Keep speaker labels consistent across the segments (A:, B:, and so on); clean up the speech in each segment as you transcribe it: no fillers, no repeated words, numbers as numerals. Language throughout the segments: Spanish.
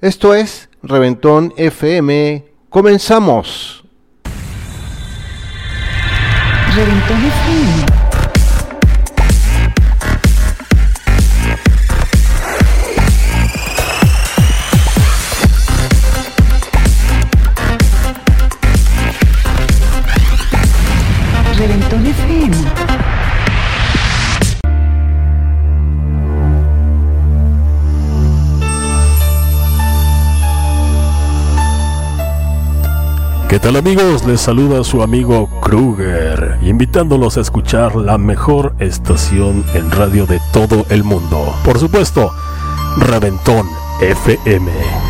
A: Esto es Reventón FM. Comenzamos.
B: Reventón FM. Reventón FM.
C: ¿Qué tal, amigos? Les saluda su amigo Kruger, invitándolos a escuchar la mejor estación en radio de todo el mundo. Por supuesto, Reventón FM.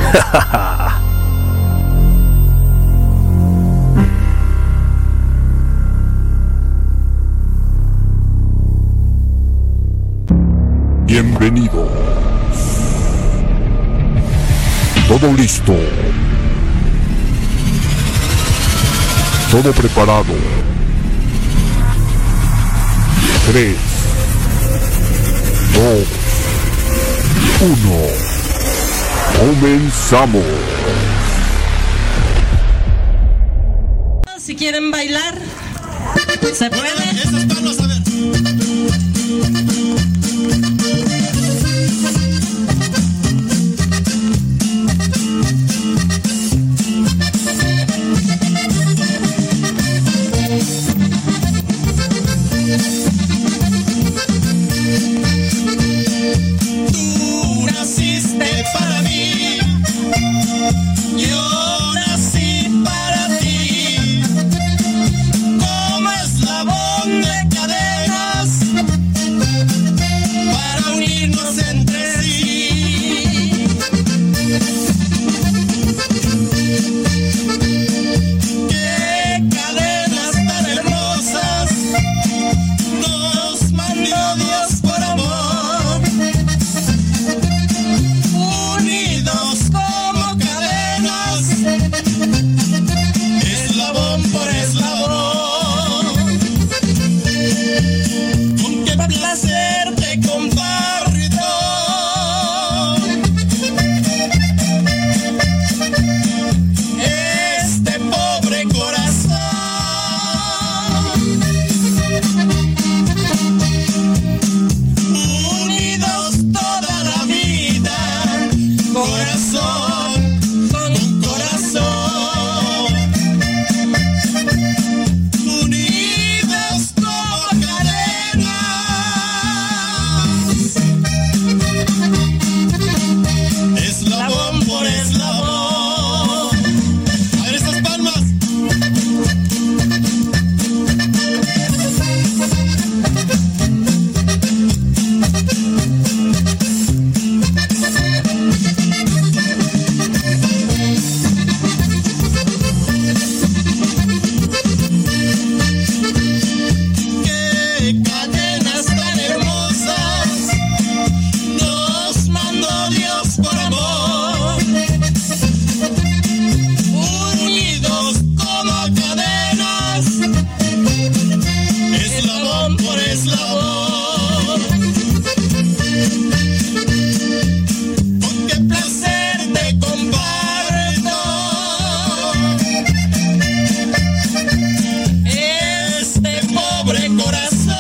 D: Bienvenido. Todo listo. Todo preparado. 3, 2, 1. Comenzamos.
E: Si quieren bailar, ¿se puede?
F: Esas palmas, a ver. Tú naciste para mí, yo nací para ti, como eslabón de cadenas para unirnos entre sí. Qué cadenas tan hermosas nos mandó Dios por amor, unidos como cadenas, eslabón por eslabón. Con qué placer te comparto este pobre corazón, unidos toda la vida, corazón con corazón, unidos como cadenas, eslabón por eslabón. A ver esas palmas. Qué cadenas tan hermosas nos mandó Dios por amor, unidos como cadenas, eslabón por eslabón. Con qué placer te comparto este pobre corazón,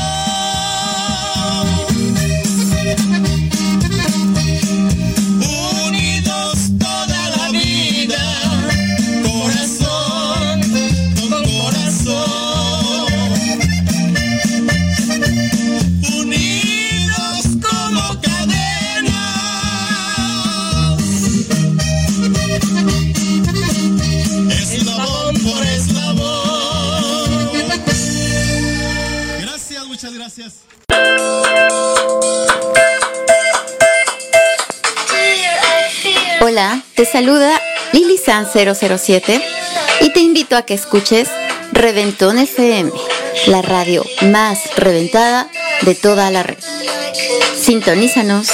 F: unidos toda la vida, corazón con corazón, unidos como cadenas, eslabón por eslabón. Gracias, muchas gracias.
B: Hola, te saluda Lili San 007 y te invito a que escuches Reventón FM, la radio más reventada de toda la red. Sintonízanos.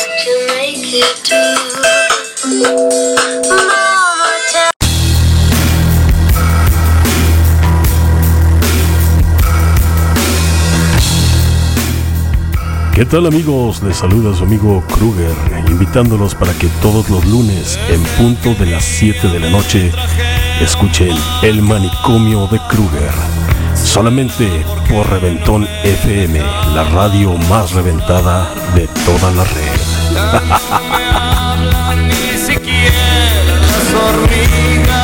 C: ¿Qué tal, amigos? Les saluda su amigo Kruger, invitándolos para que todos los lunes, en punto de las 7 de la noche, escuchen El Manicomio de Kruger, solamente por Reventón FM, la radio más reventada de toda la red.
F: Ni siquiera las hormigas.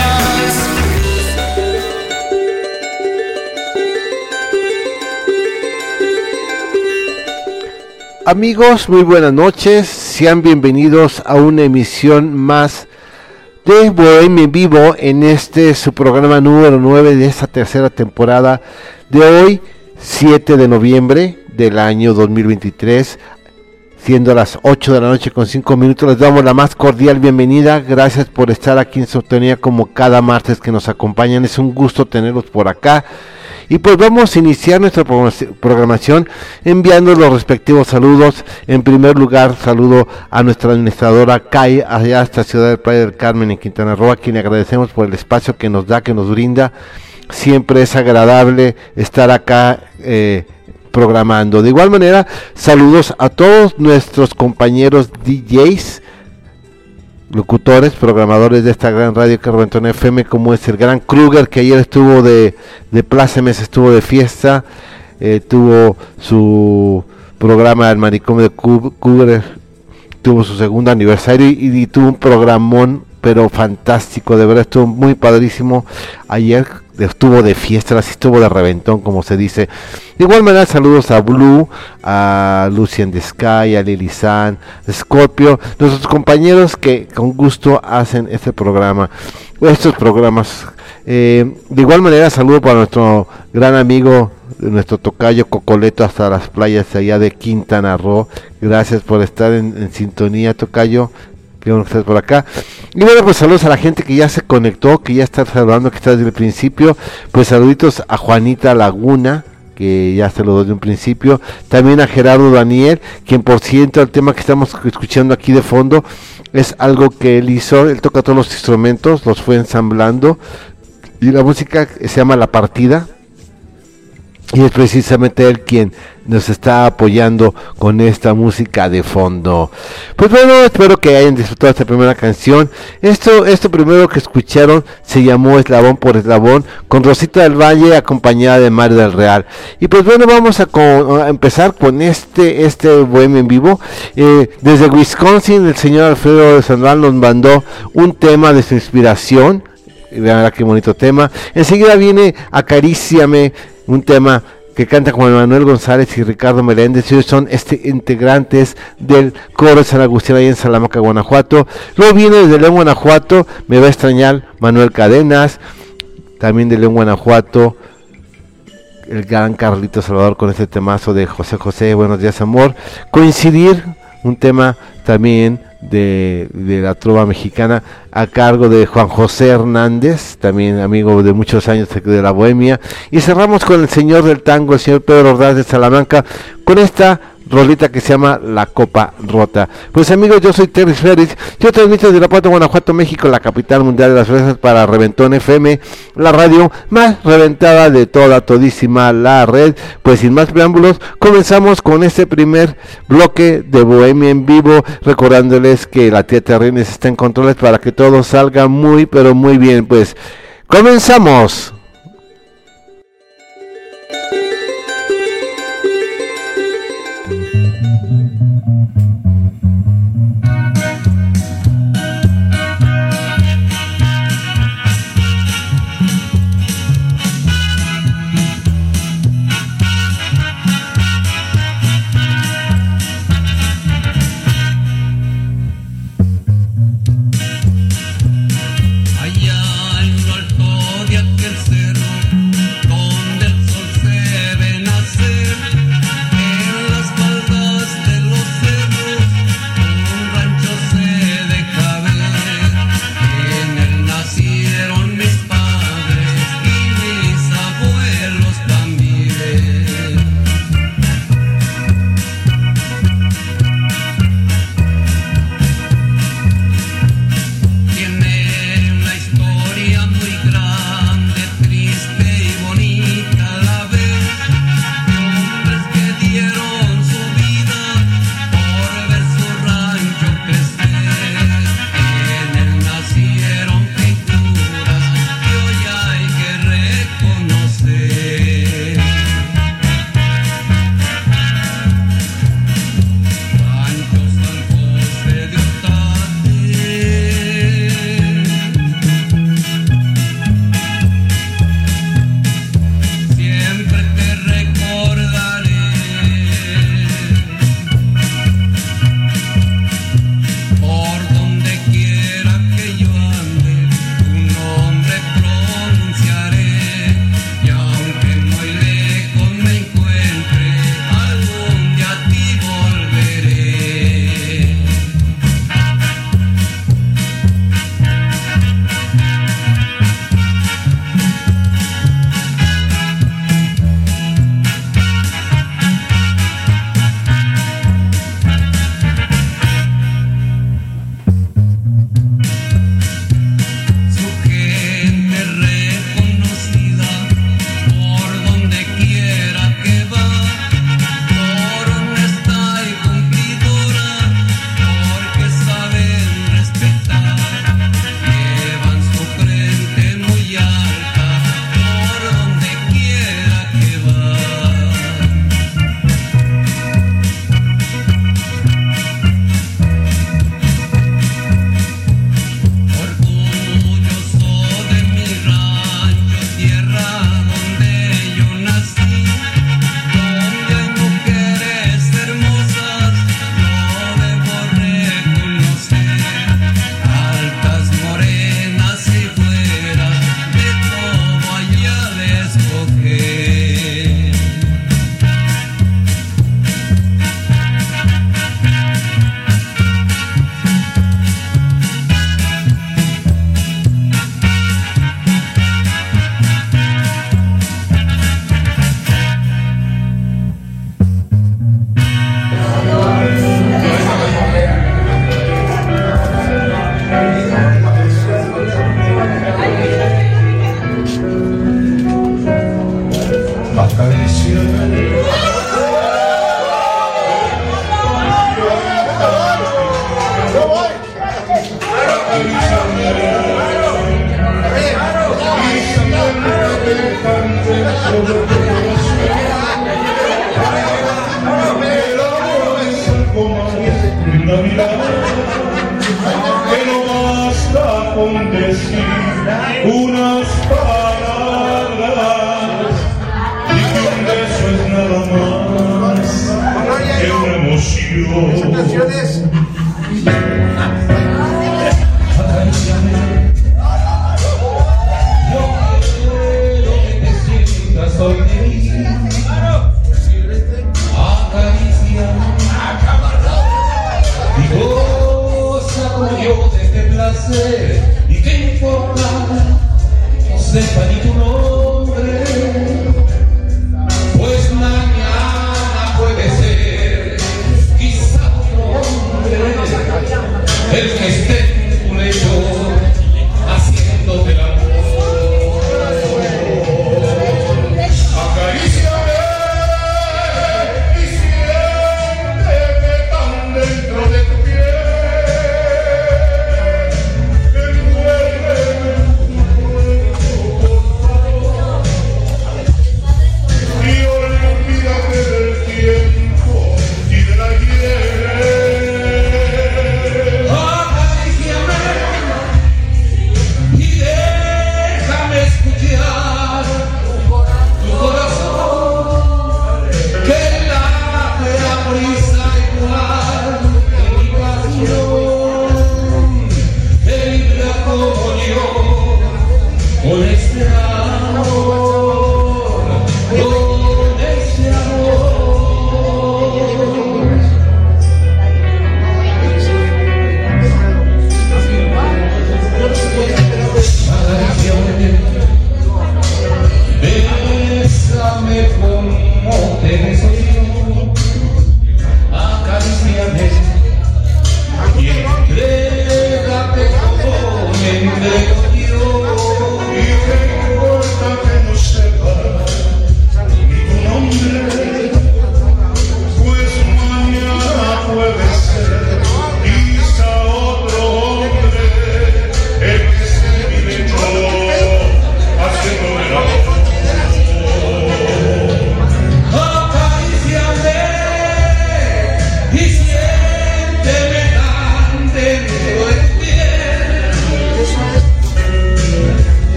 A: Amigos, muy buenas noches, sean bienvenidos a una emisión más de Bohemia en Vivo en su programa número 9 de esta tercera temporada de hoy, 7 de noviembre del año 2023, siendo las 8 de la noche con 5 minutos. Les damos la más cordial bienvenida, gracias por estar aquí en sintonía como cada martes que nos acompañan, es un gusto tenerlos por acá. Y pues vamos a iniciar nuestra programación enviando los respectivos saludos. En primer lugar, saludo a nuestra administradora Kai, allá hasta Ciudad del Playa del Carmen en Quintana Roo, a quien agradecemos por el espacio que nos da, que nos brinda. Siempre es agradable estar acá programando. De igual manera, saludos a todos nuestros compañeros DJs, locutores, programadores de esta gran radio que Reventón FM, como es el gran Kruger, que ayer estuvo de plácemes, estuvo de fiesta, tuvo su programa El Manicomio de Kruger, tuvo su segundo aniversario y tuvo un programón, pero fantástico, de verdad estuvo muy padrísimo. Ayer estuvo de fiesta, así estuvo de reventón, como se dice. De igual manera, saludos a Blue, a Lucian the Sky, a Lily San, Scorpio, nuestros compañeros que con gusto hacen estos programas. De igual manera, saludo para nuestro gran amigo, nuestro tocayo Cocoleto, hasta las playas allá de Quintana Roo. Gracias por estar en sintonía, tocayo. Qué bueno que estás por acá. Y bueno, pues saludos a la gente que ya se conectó, que ya está saludando, que está desde el principio. Pues saluditos a Juanita Laguna, que ya saludó desde un principio. También a Gerardo Daniel, quien por cierto el tema que estamos escuchando aquí de fondo es algo que él hizo. Él toca todos los instrumentos, los fue ensamblando. Y la música se llama La Partida. Y es precisamente él quien nos está apoyando con esta música de fondo. Pues bueno, espero que hayan disfrutado esta primera canción. Esto primero que escucharon se llamó Eslabón por Eslabón, con Rosita del Valle acompañada de Mario del Real. Y pues bueno, vamos a empezar con este Bohemia en Vivo. Desde Wisconsin, el señor Alfredo de Sandoval nos mandó un tema de su inspiración. Vean qué bonito tema. Enseguida viene Acaríciame, un tema que canta Juan Manuel González y Ricardo Meléndez. Ellos son integrantes del coro de San Agustín ahí en Salamanca, Guanajuato. Luego viene desde León, Guanajuato, Me va a extrañar Manuel Cadenas. También de León, Guanajuato, el gran Carlito Salvador con este temazo de José José, Buenos días amor. Coincidir, un tema también de la trova mexicana a cargo de Juan José Hernández, también amigo de muchos años de la bohemia. Y cerramos con el señor del tango, el señor Pedro Ordaz de Salamanca, con esta rolita que se llama La Copa Rota. Pues amigos, yo soy Terry Férez, yo transmito desde Irapuato, Guanajuato, México, la capital mundial de las fresas, para Reventón FM, la radio más reventada de todísima la red. Pues sin más preámbulos, comenzamos con este primer bloque de Bohemia en Vivo, recordándoles que la tía Terrines está en controles para que todo salga muy pero muy bien. Pues comenzamos.
F: Allá en lo alto de aquel
G: que no basta con decir unas palabras y que un beso es nada más que una emoción. Acaríciame, yo quiero que te sientas hoy de mí. Acaríciame y goza como yo de este placer. Y qué importa, no sepa ni tu nombre, pues mañana puede ser quizá otro hombre el que esté en tu lecho haciéndote el amor. Acaríciame y siénteme tan dentro de tu piel. Envuélveme en tu cuerpo, por favor, y olvídate del tiempo y del ayer. Acaríciame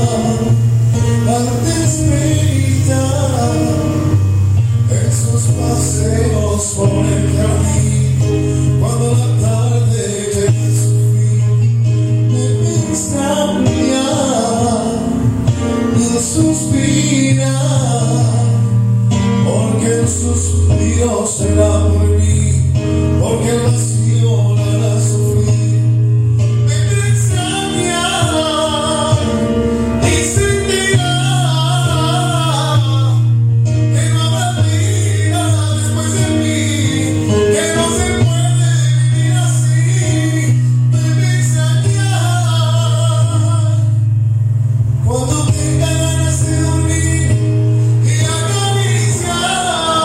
H: al despertar, en sus paseos por el jardín, cuando la tarde llega a su fin, me extrañaba y suspirar, porque el suspiro será por mí, porque el vacío la hará sufrir. Me extrañará y sentirá que no habrá vida después de mí, que no se puede vivir así. Me extrañará cuando tenga ganas de dormir y acariciar.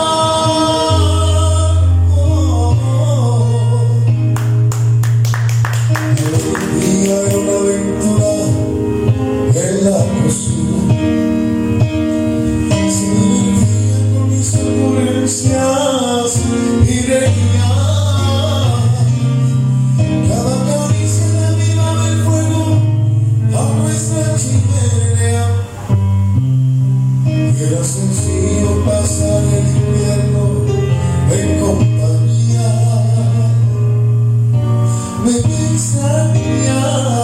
H: Un día de una aventura en la cocina, se divertía con mis ocurrencias y reía. Cada caricia le avivaba el fuego a nuestra chimenea. Era sencillo pasar el invierno en compañía. Me extraña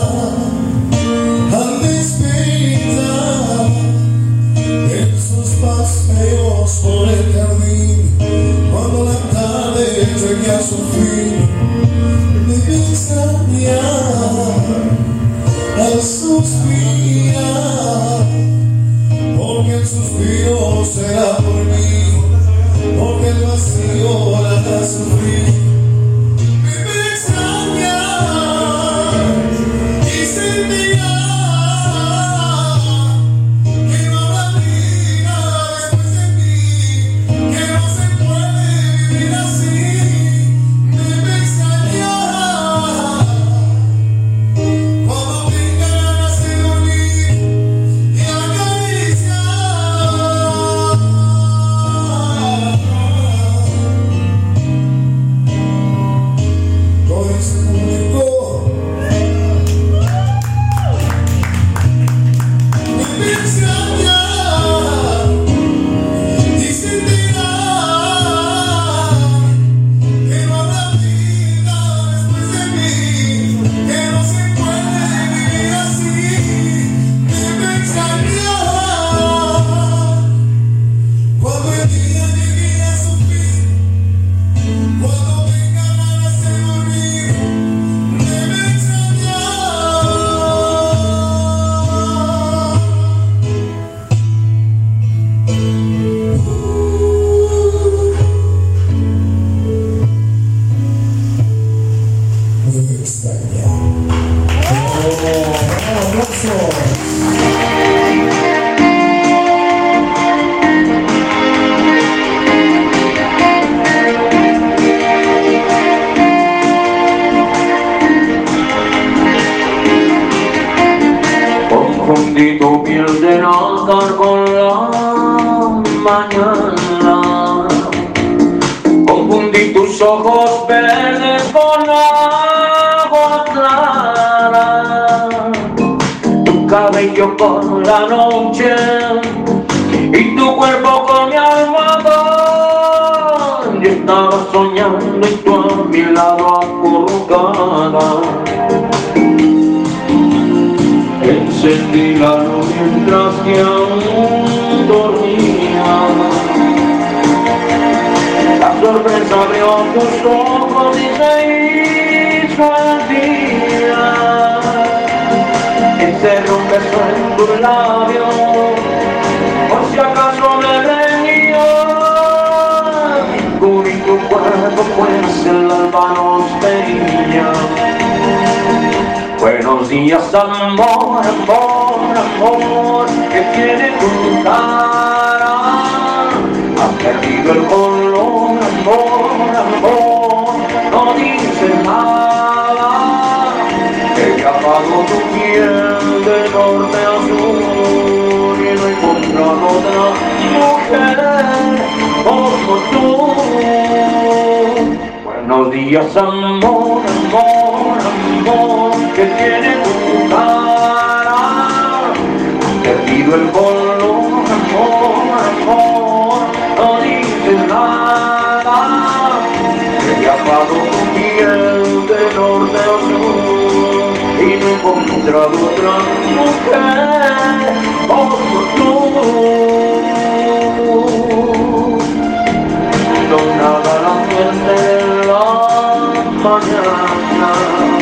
H: al despertar en sus paseos por el jardín, cuando la tarde llegue a su fin. Me extraña al suspirar, porque el suspiro será por mí, porque el vacío la hará sufrir. Me extraña y sentirá que no habrá vida después de mí, que no se puede vivir así. Me extrañará cuando tenga ganas de dormir y acariciar. Todo ese público me extraña y sentirá que no habrá vida después de mí, que no se puede vivir así. Me extrañará cuando el día llegue a su fin, cuando tenga ganas de dormir. Me extrañará. Me extraña.
I: Confundí tu piel de nácar con la mañana, confundí tus ojos verdes con agua clara, tu cabello con la noche y tu cuerpo con mi almohadón. Yo estaba soñando y tú a mi lado acurrucada. Encendí la luz mientras que aún dormía. La sorpresa abrió tus ojos y se hizo el día. Encerró un beso en tus labios, por si acaso me reñía. Cubrí tu cuerpo pues el alba nos veía. Buenos días, amor, amor, amor, que tiene tu cara. Ha perdido el color, amor, amor, no dice nada. Que apagó tu piel de norte a sur y no he encontrado otra mujer como tú. Buenos días, amor, amor, amor, que tiene tu cara. color, amor, no dices nada. He viajado con piel de norte a sur y no he encontrado otra mujer como tú. No nada la muerte en la mañana.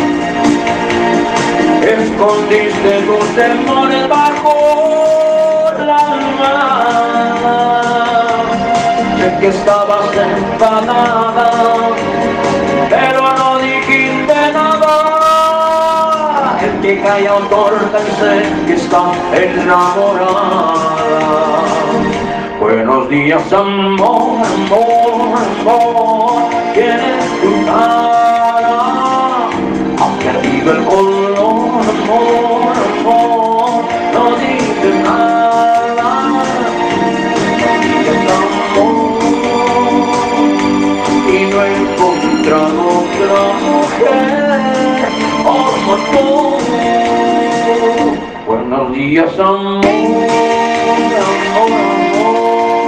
I: Escondiste tus temores bajo la almohada. Sé que estabas enfadada, pero no dijiste nada. El que calla otorga y sé que está enamorada. Buenos días, amor, amor, amor. ¿Quién es tu cara? Ha perdido el color, amor, amor. No dices nada. Buenos días, amor. Y no he encontrado otra mujer como tú. Buenos días, amor, amor, amor.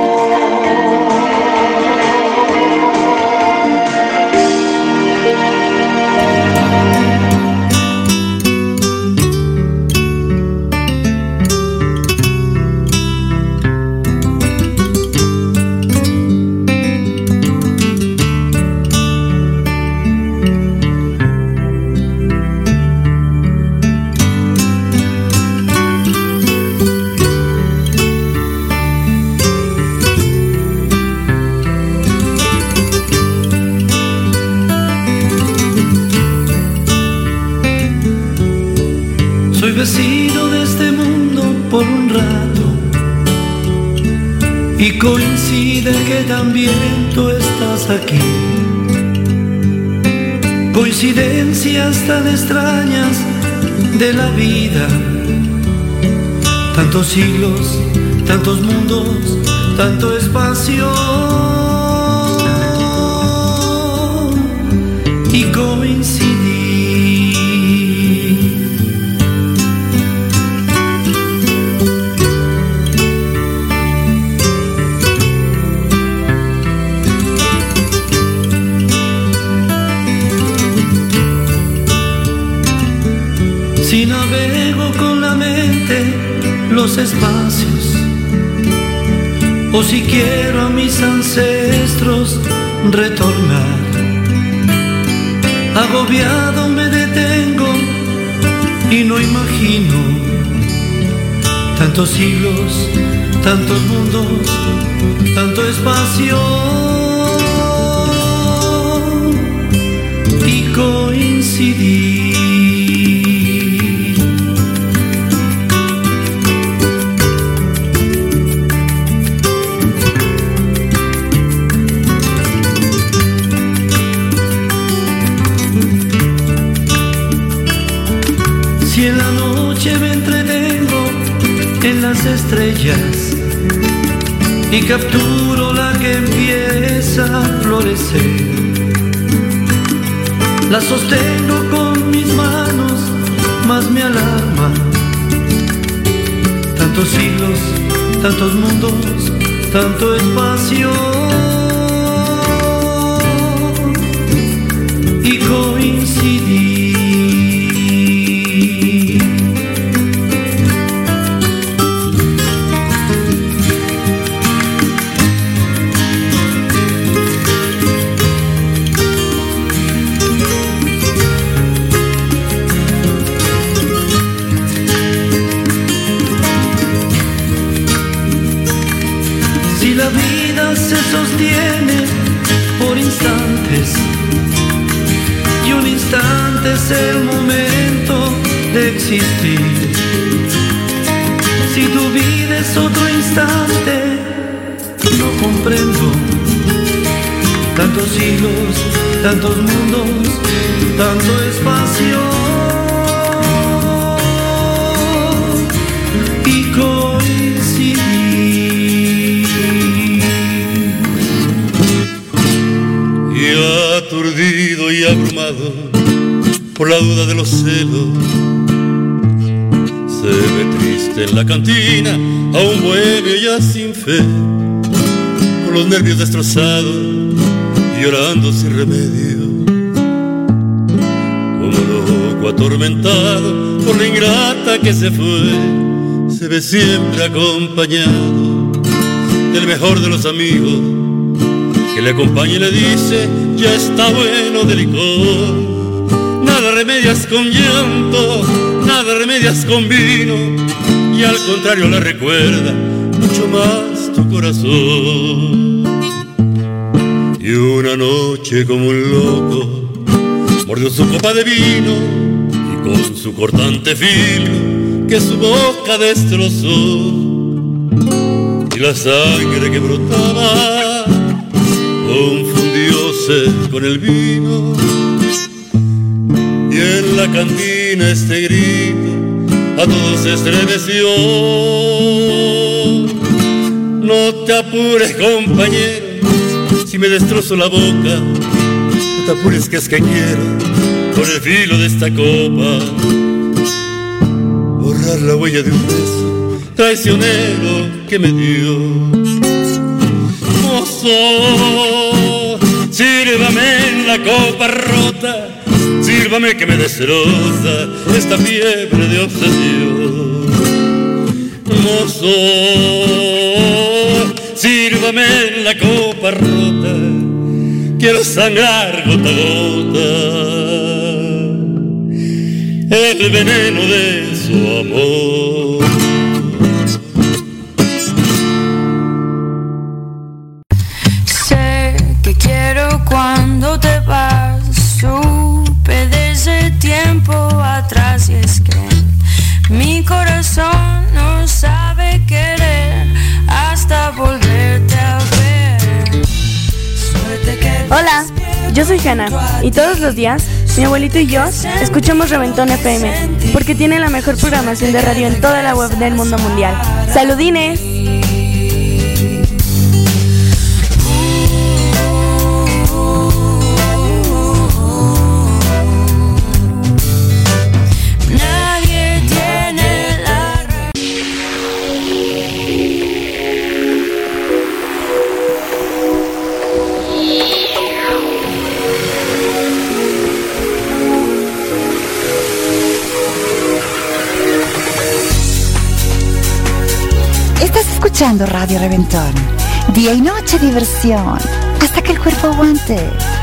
J: Soy vecino de este mundo por un rato y coincide que también tú estás aquí. Coincidencias tan extrañas de la vida. Tantos siglos, tantos mundos, tanto espacio y coincidir. Si navego con la mente los espacios, o si quiero a mis ancestros retornar, agobiado me detengo y no imagino tantos siglos, tantos mundos, tanto espacio y coincidir. Si en la noche me entretengo en las estrellas y capturo la que empieza a florecer, la sostengo con mis manos, más me alarma. Tantos siglos, tantos mundos, tanto espacio y coincidir. Si la vida se sostiene por instantes y un instante es el momento de existir, si tu vida es otro instante, no comprendo tantos siglos, tantos mundos, tanto espacio y coincidir.
K: Y aturdido y abrumado por la duda de los celos, se ve triste viste en la cantina a un bohemio ya sin fe, con los nervios destrozados y llorando sin remedio, como loco atormentado por la ingrata que se fue. Se ve siempre acompañado del mejor de los amigos, que le acompaña y le dice: ya está bueno de licor. Nada remedias con llanto, nada remedias con vino, y al contrario la recuerda mucho más tu corazón. Y una noche como un loco mordió su copa de vino, y con su cortante filo que su boca destrozó, y la sangre que brotaba confundióse con el vino. Y en la cantina este grito a todos se estremeció: no te apures, compañero, si me destrozo la boca, no te apures, que es que quiero con el filo de esta copa borrar la huella de un beso traicionero que me dio. Mozo, sírvame en la copa rota, sírvame que me destroza esta fiebre de obsesión. Mozo, sírvame en la copa rota, quiero sangrar gota a gota el veneno de su amor.
L: Sé que quiero cuando te vas, supe desde tiempo atrás, y es que mi corazón no sabe querer hasta volverte a ver. Suerte que...
M: Hola, yo soy Hanna y todos los días mi abuelito y yo escuchamos Reventón FM porque tiene la mejor programación de radio en toda la web del mundo mundial. ¡Saludines!
N: Escuchando Radio Reventón, día y noche diversión, hasta que el cuerpo aguante.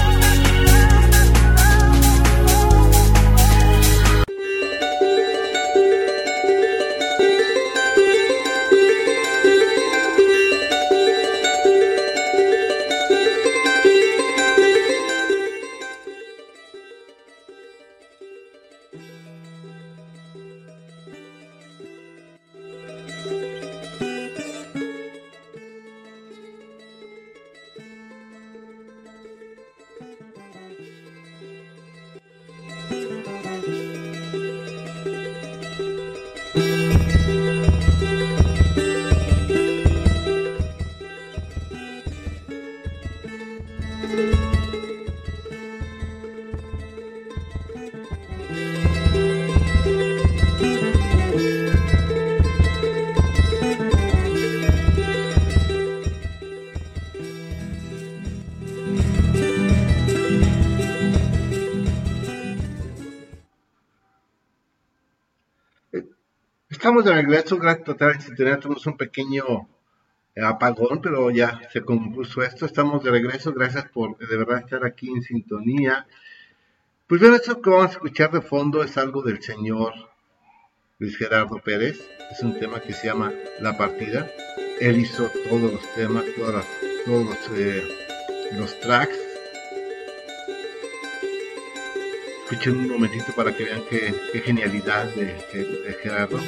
A: Estamos de regreso, gracias por estar en sintonía. Tuvimos un pequeño apagón, pero ya se compuso esto. Estamos de regreso, gracias por de verdad estar aquí en sintonía. Pues bueno, esto que vamos a escuchar de fondo es algo del señor Luis Gerardo Pérez. Es un tema que se llama La Partida. Él hizo todos los temas, todos los tracks. Escuchen un momentito para que vean qué genialidad de Gerardo.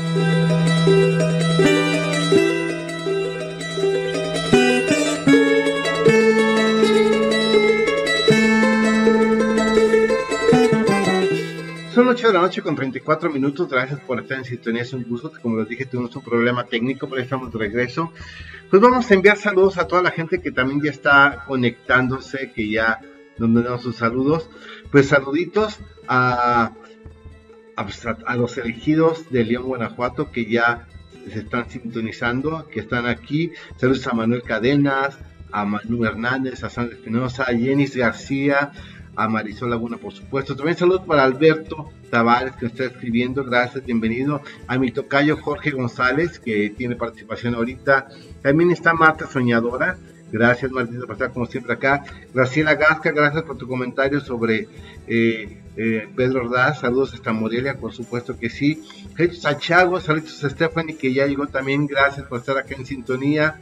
A: Son 8 de la noche con 34 minutos. Gracias por estar en sintonía, es un gusto. Como les dije, tuvimos un problema técnico, pero estamos de regreso. Pues vamos a enviar saludos a toda la gente que también ya está conectándose, que ya nos damos sus saludos. Pues saluditos a a los elegidos de León, Guanajuato, que ya se están sintonizando, que están aquí. Saludos a Manuel Cadenas, a Manu Hernández, a Sandra Espinosa, a Jenis García, a Marisol Laguna, por supuesto. También saludos para Alberto Tavares, que está escribiendo. Gracias, bienvenido. A mi tocayo Jorge González, que tiene participación ahorita. También está Marta Soñadora. Gracias, Martita, por estar como siempre acá. Graciela Gasca, gracias por tu comentario sobre Pedro Ordaz. Saludos hasta Morelia, por supuesto que sí. Saludos a Chago, saludos a Stephanie, que ya llegó también. Gracias por estar acá en sintonía.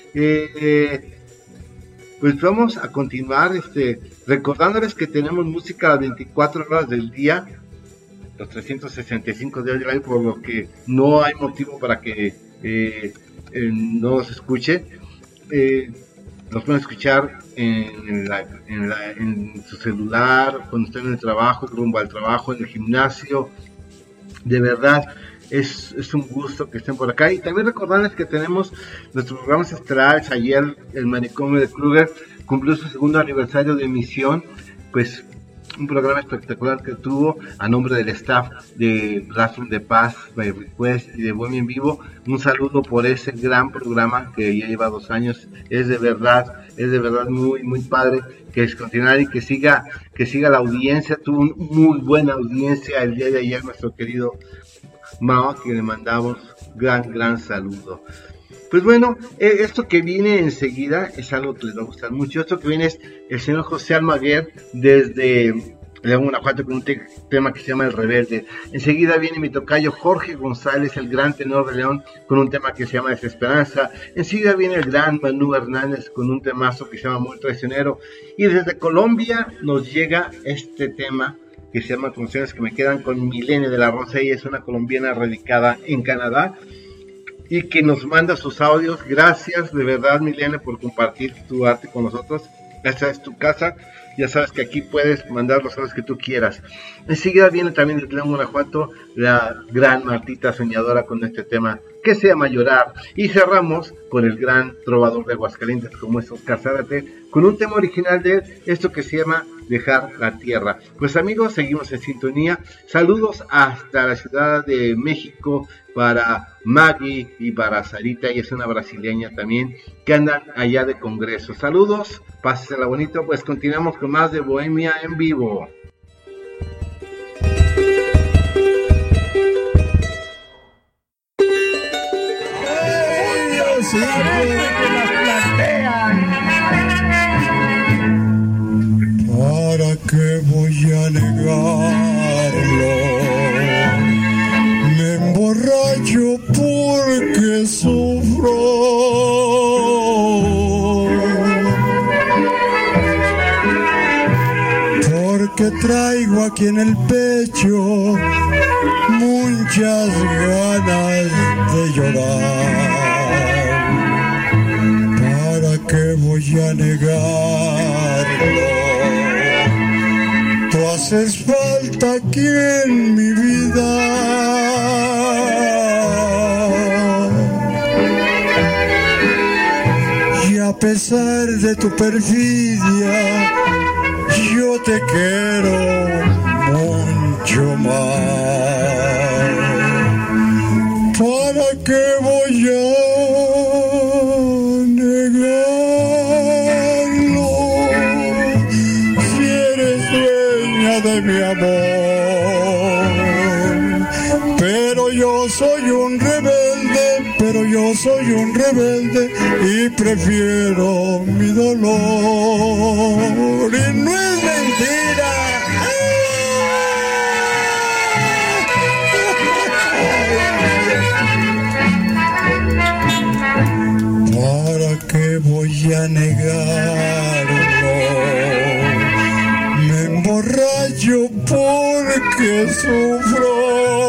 A: Pues vamos a continuar recordándoles que tenemos música a las 24 horas del día, los 365 días del año, por lo que no hay motivo para que no los escuche. Los pueden escuchar en su celular, cuando estén en el trabajo, rumbo al trabajo, en el gimnasio. De verdad, es un gusto que estén por acá. Y también recordarles que tenemos nuestros programas estelares. Ayer el Manicomio de Kruger cumplió su segundo aniversario de emisión. Pues un programa espectacular que tuvo a nombre del staff de Rastrum de Paz, by Request y de Bohemia en Vivo. Un saludo por ese gran programa que ya lleva 2 años. Es de verdad muy, muy padre que es continuar y que siga la audiencia. Tuvo una muy buena audiencia el día de ayer nuestro querido Mao, que le mandamos gran saludo. Pues bueno, esto que viene enseguida es algo que les va a gustar mucho. Esto que viene es el señor José Almaguer desde León, Guanajuato, con un tema que se llama El Rebelde. Enseguida viene mi tocayo Jorge González, el gran tenor de León, con un tema que se llama Desesperanza. Enseguida viene el gran Manu Hernández con un temazo que se llama Muy Traicionero. Y desde Colombia nos llega este tema que se llama Canciones que me quedan, con Milene de la Rosa. Ella es una colombiana radicada en Canadá y que nos manda sus audios. Gracias de verdad, Milene, por compartir tu arte con nosotros. Esta es tu casa, ya sabes que aquí puedes mandar los audios que tú quieras. Enseguida viene también de León, Guanajuato, la gran Martita Soñadora con este tema que se llama Llorar. Y cerramos con el gran trovador de Aguascalientes como es Oscar Zárate, con un tema original de él, esto que se llama Dejar la Tierra. Pues amigos, seguimos en sintonía. Saludos hasta la Ciudad de México para Maggie y para Sarita, ella es una brasileña también, que andan allá de congreso. Saludos, pásensela bonito. Pues continuamos con más de Bohemia en Vivo.
H: ¿Para qué voy a negarlo? Me emborracho porque sufro. Porque traigo aquí en el pecho muchas ganas de llorar. ¿Para qué voy a negarlo? Tú haces falta aquí en mi vida. Y a pesar de tu perfidia, yo te quiero mucho más. ¿Para qué voy a negarlo? Si eres dueña de mi amor. Pero yo soy un rebelde, y prefiero mi dolor. Y no es mentira. ¿Para qué voy a negarlo? Me emborracho porque sufro.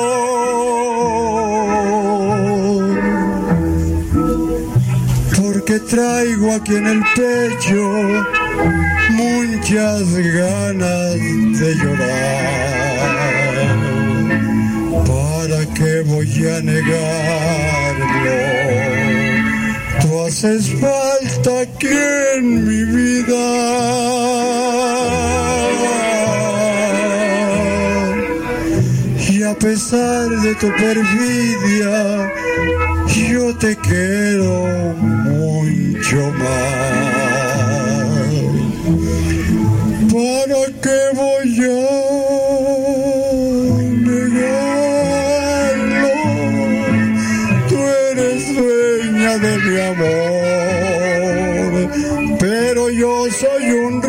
H: Porque traigo aquí en el pecho muchas ganas de llorar. ¿Para qué voy a negarlo? Tú haces falta aquí en mi vida. Y a pesar de tu perfidia, yo te quiero mucho más. ¿Para qué voy a negarlo? Tú eres dueña de mi amor, pero yo soy un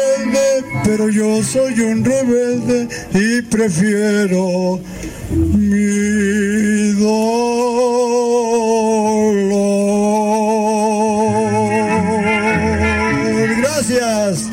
H: rebelde, y prefiero mi dolor. Gracias.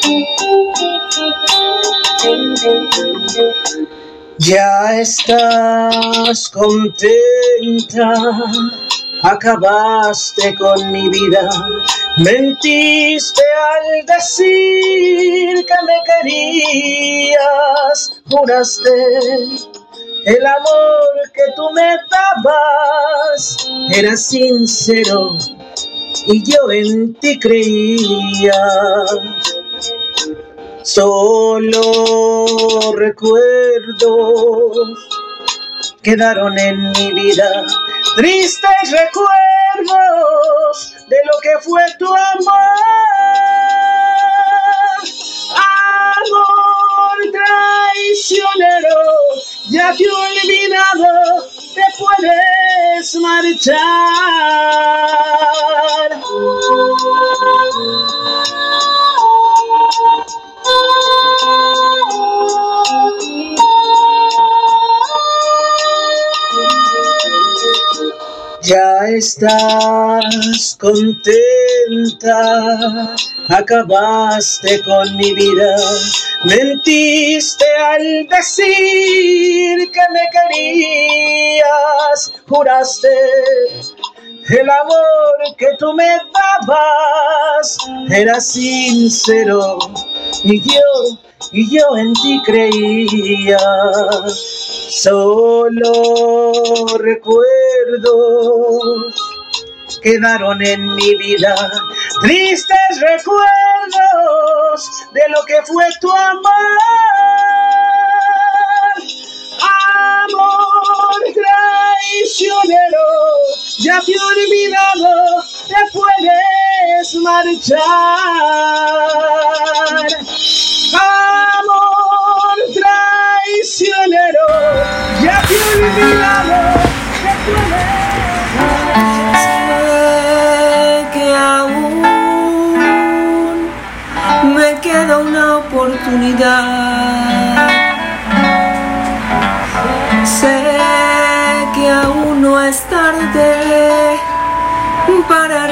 O: Ya estás contenta, acabaste con mi vida, mentiste al decir que me querías, juraste el amor que tú me dabas era sincero y yo en ti creía. Solo recuerdos quedaron en mi vida, tristes recuerdos de lo que fue tu amor. Amor traicionero, ya te he olvidado, te puedes marchar. Ya estás contenta, acabaste con mi vida, mentiste al decir que me querías, juraste el amor que tú me dabas era sincero y yo en ti creía. Solo recuerdos quedaron en mi vida, tristes recuerdos de lo que fue tu amor. Amor traicionero, ya te he olvidado, te puedes marchar. Amor traicionero, ya te he olvidado, te puedes marchar.
L: Sé que aún me queda una oportunidad. Sé que aún no es tarde para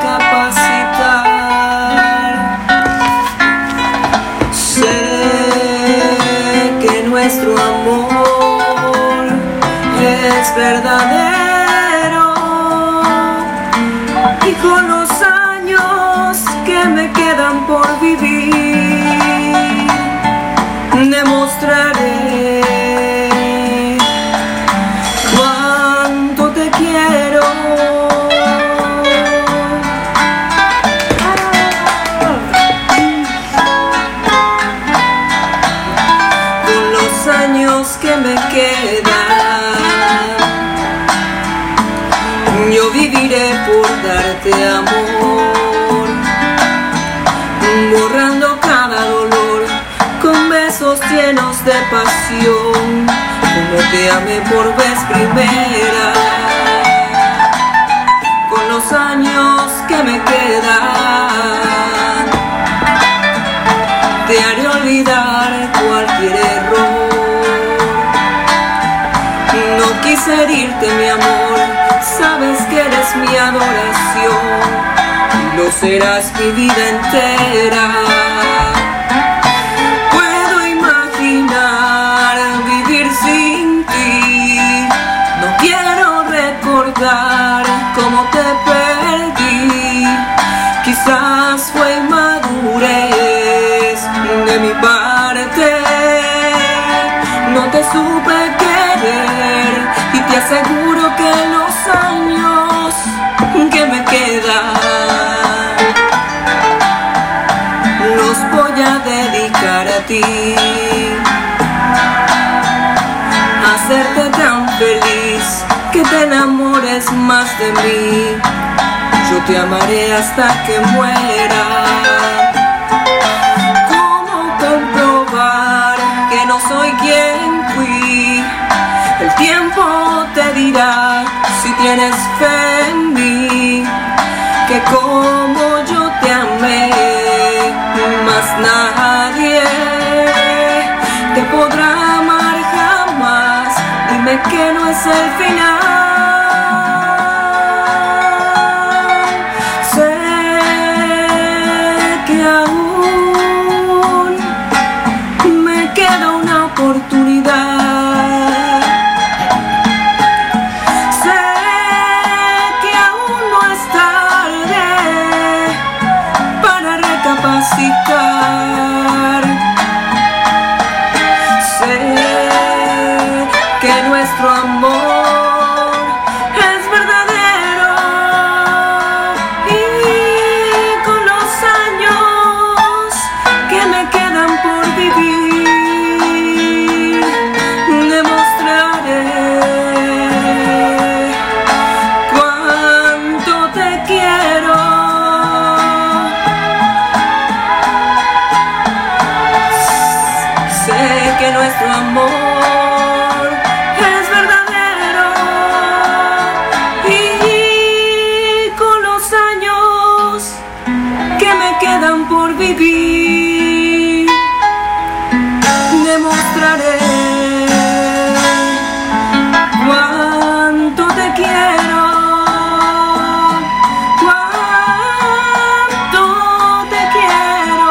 L: recapacitar. Sé que nuestro amor es verdadero y con los años que me quedan por vivir demostraré cuánto te quiero. Con los años que me quedan, yo viviré por darte amor, borrando cada dolor con besos llenos de pasión, como te amé por vez primera. Con los años que me quedan, te haré olvidar cualquier error. No quise herirte, mi amor, sabes que eres mi adoración y lo serás mi vida entera. Puedo imaginar vivir sin ti, no quiero recordar cómo te perdí. Quizás fue inmadurez de mi parte, no te supe querer y te aseguro que los años que me quedan los voy a dedicar a ti, a hacerte tan feliz que te enamores más de mí. Yo te amaré hasta que muera. ¿Cómo comprobar que no soy quien fui? El tiempo te dirá si tienes fe en mí, que como yo te amé, más nadie te podrá amar jamás. Dime que no es el final. Sé que aún que nuestro amor es verdadero y con los años que me quedan por vivir demostraré cuánto te quiero. Sé que nuestro amor es verdadero y con los años que me quedan por vivir demostraré cuánto te quiero, cuánto te quiero.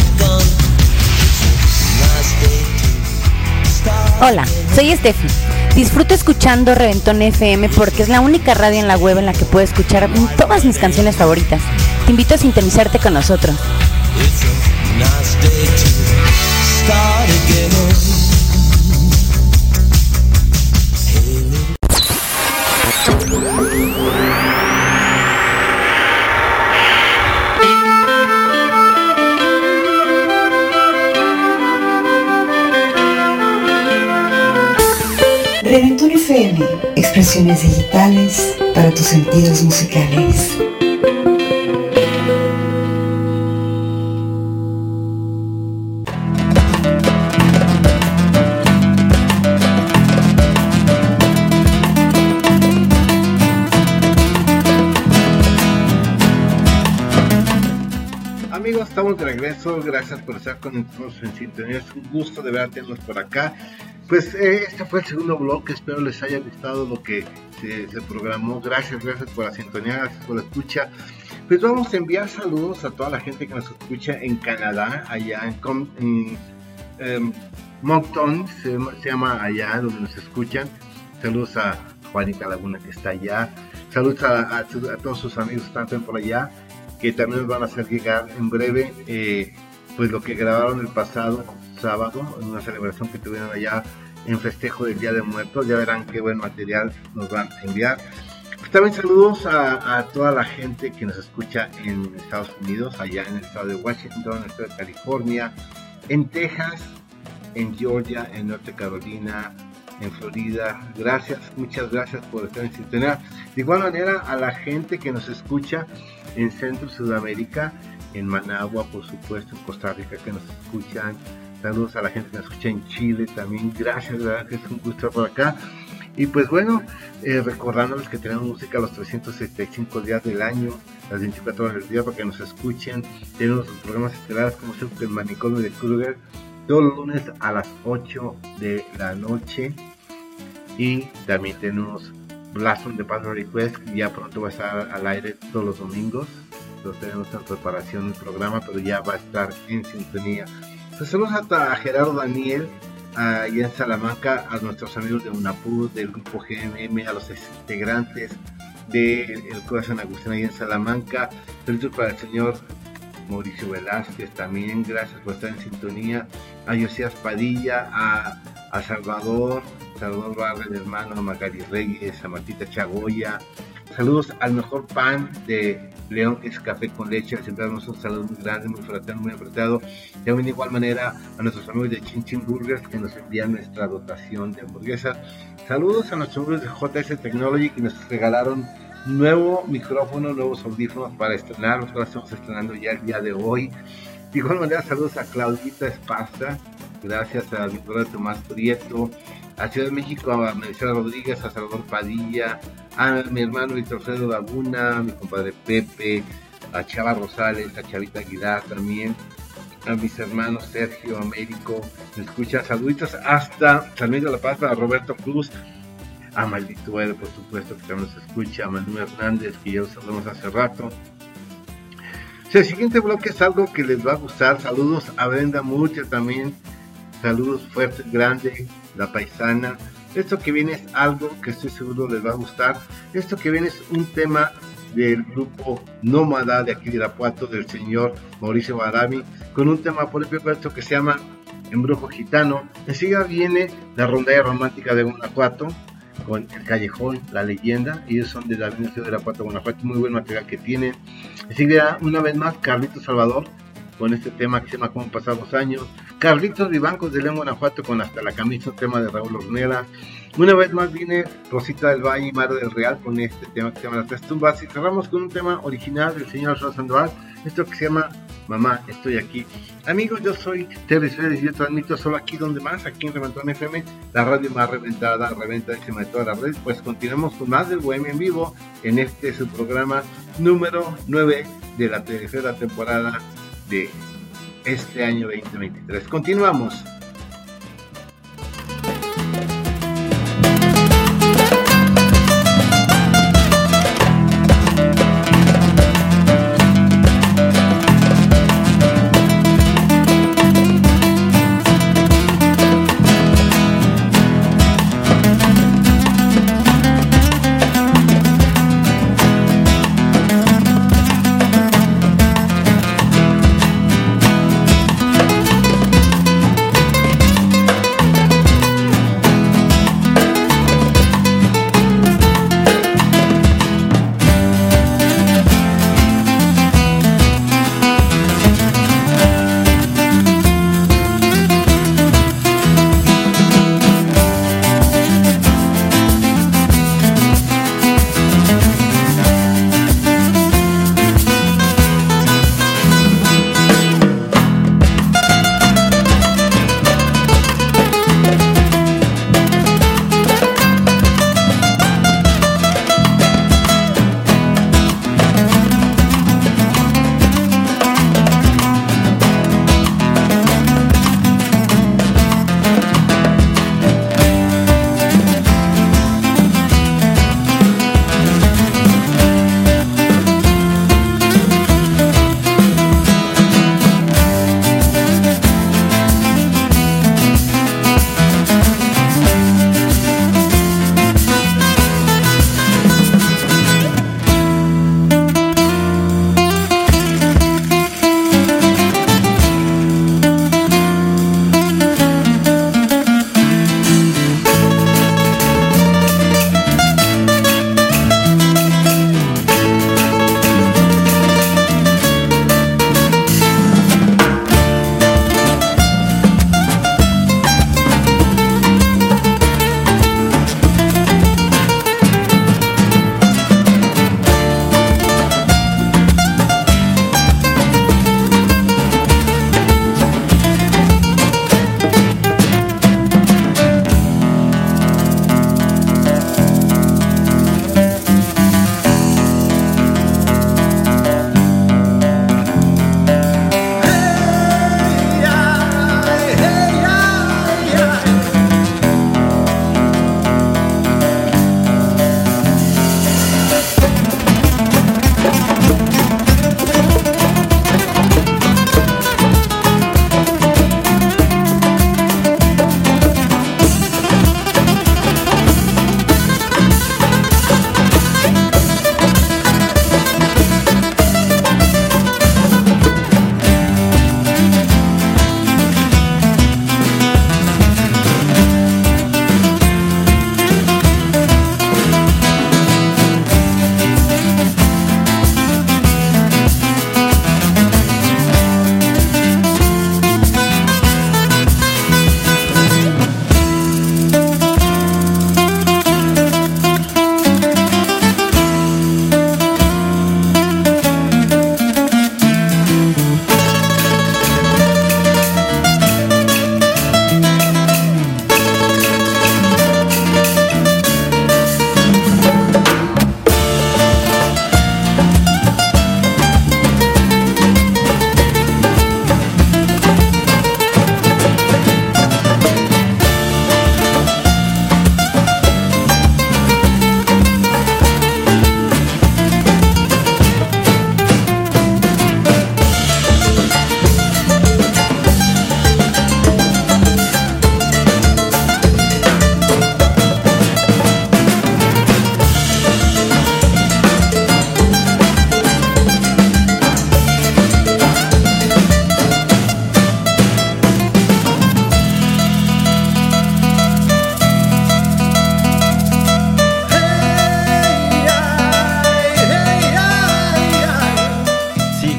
P: Hola, soy Steffi Disfruta escuchando Reventón FM porque es la única radio en la web en la que puedes escuchar todas mis canciones favoritas. Te invito a sintonizarte con nosotros.
Q: Reventón FM, expresiones digitales para tus sentidos musicales.
A: Amigos, estamos de regreso, gracias por estar con nosotros en sintonía, es un gusto de ver tenerlos por acá. Pues este fue el segundo bloque, espero les haya gustado lo que se programó. Gracias por la sintonía, gracias por la escucha. Pues vamos a enviar saludos a toda la gente que nos escucha en Canadá, allá en Moncton, se llama allá donde nos escuchan. Saludos a Juanita Laguna que está allá, saludos a todos sus amigos que están por allá, que también nos van a hacer llegar en breve pues lo que grabaron el pasado sábado en una celebración que tuvieron allá en festejo del Día de Muertos. Ya verán qué buen material nos van a enviar. Pues también saludos a toda la gente que nos escucha en Estados Unidos, allá en el estado de Washington, en el estado de California, en Texas, en Georgia, en Norte Carolina, en Florida. Gracias, muchas gracias por estar en sintonía. De igual manera a la gente que nos escucha en Centro Sudamérica, en Managua, por supuesto, en Costa Rica, que nos escuchan. Saludos a la gente que nos escucha en Chile también. Gracias, de verdad que es un gusto estar por acá. Y pues bueno, recordándoles que tenemos música los 365 días del año, las 24 horas del día, para que nos escuchen. Tenemos programas estelares como siempre el Manicomio de Kruger, todos los lunes a las 8 de la noche. Y también tenemos Blast on the Past Request, que ya pronto va a estar al aire todos los domingos. Lo tenemos en preparación del programa, pero ya va a estar en sintonía. Pues saludos a Gerardo Daniel, allá en Salamanca, a nuestros amigos de UNAPUD, del grupo GMM, a los integrantes del Corazón Agustín allá en Salamanca. Saludos para el señor Mauricio Velázquez también, gracias por estar en sintonía. A Josías Padilla, a Salvador Barra, el hermano, a Magali Reyes, a Martita Chagoya. Saludos al mejor pan de León, que es café con leche. Siempre damos un saludo muy grande, muy fraterno, muy apretado. También de igual manera a nuestros amigos de Chin Chin Burgers, que nos envían nuestra dotación de hamburguesas. Saludos a nuestros amigos de JS Technology, que nos regalaron nuevo micrófono, nuevos audífonos para estrenar. Nosotros estamos estrenando ya el día de hoy. De igual manera, saludos a Claudita Esparza, gracias a Víctor Tomás Prieto, a Ciudad de México, a Maricela Rodríguez, a Salvador Padilla, a mi hermano Víctor Fredo Laguna, a mi compadre Pepe, a Chava Rosales, a Chavita Aguilar también, a mis hermanos Sergio, Américo, me escuchan, saluditos hasta San Miguel de la Paz para Roberto Cruz, a Maldito Héroe, por supuesto, que también nos escucha, a Manuel Hernández, que ya lo saludamos hace rato. El siguiente bloque es algo que les va a gustar. Saludos a Brenda Mucha también, saludos fuertes, grandes, la paisana. Esto que viene es algo que estoy seguro les va a gustar. Esto que viene es un tema del grupo Nómada de aquí de Irapuato, del señor Mauricio Barami, con un tema propio que se llama Embrujo Gitano. Enseguida viene la rondalla romántica de Guanajuato con El Callejón, La Leyenda. Ellos son de la Universidad de Irapuato, Guanajuato, muy buen material que tienen. Enseguida, una vez más, Carlitos Salvador con este tema que se llama Cómo Pasar los Años. Carlitos Vivancos de León, Guanajuato, con Hasta la Camisa, un tema de Raúl Ornella. Una vez más viene Rosita del Valle y Mario del Real con este tema que se llama Las Tres Tumbas. Y cerramos con un tema original del señor Alfredo Sandoval, esto que se llama Mamá, Estoy Aquí. Amigos, yo soy Terry Férez y yo transmito solo aquí donde más, aquí en Reventón FM, la radio más reventada, reventadísima de toda la red. Pues continuemos con más del Bohemia en vivo en este su programa número 9 de la tercera temporada de este año 2023. Continuamos.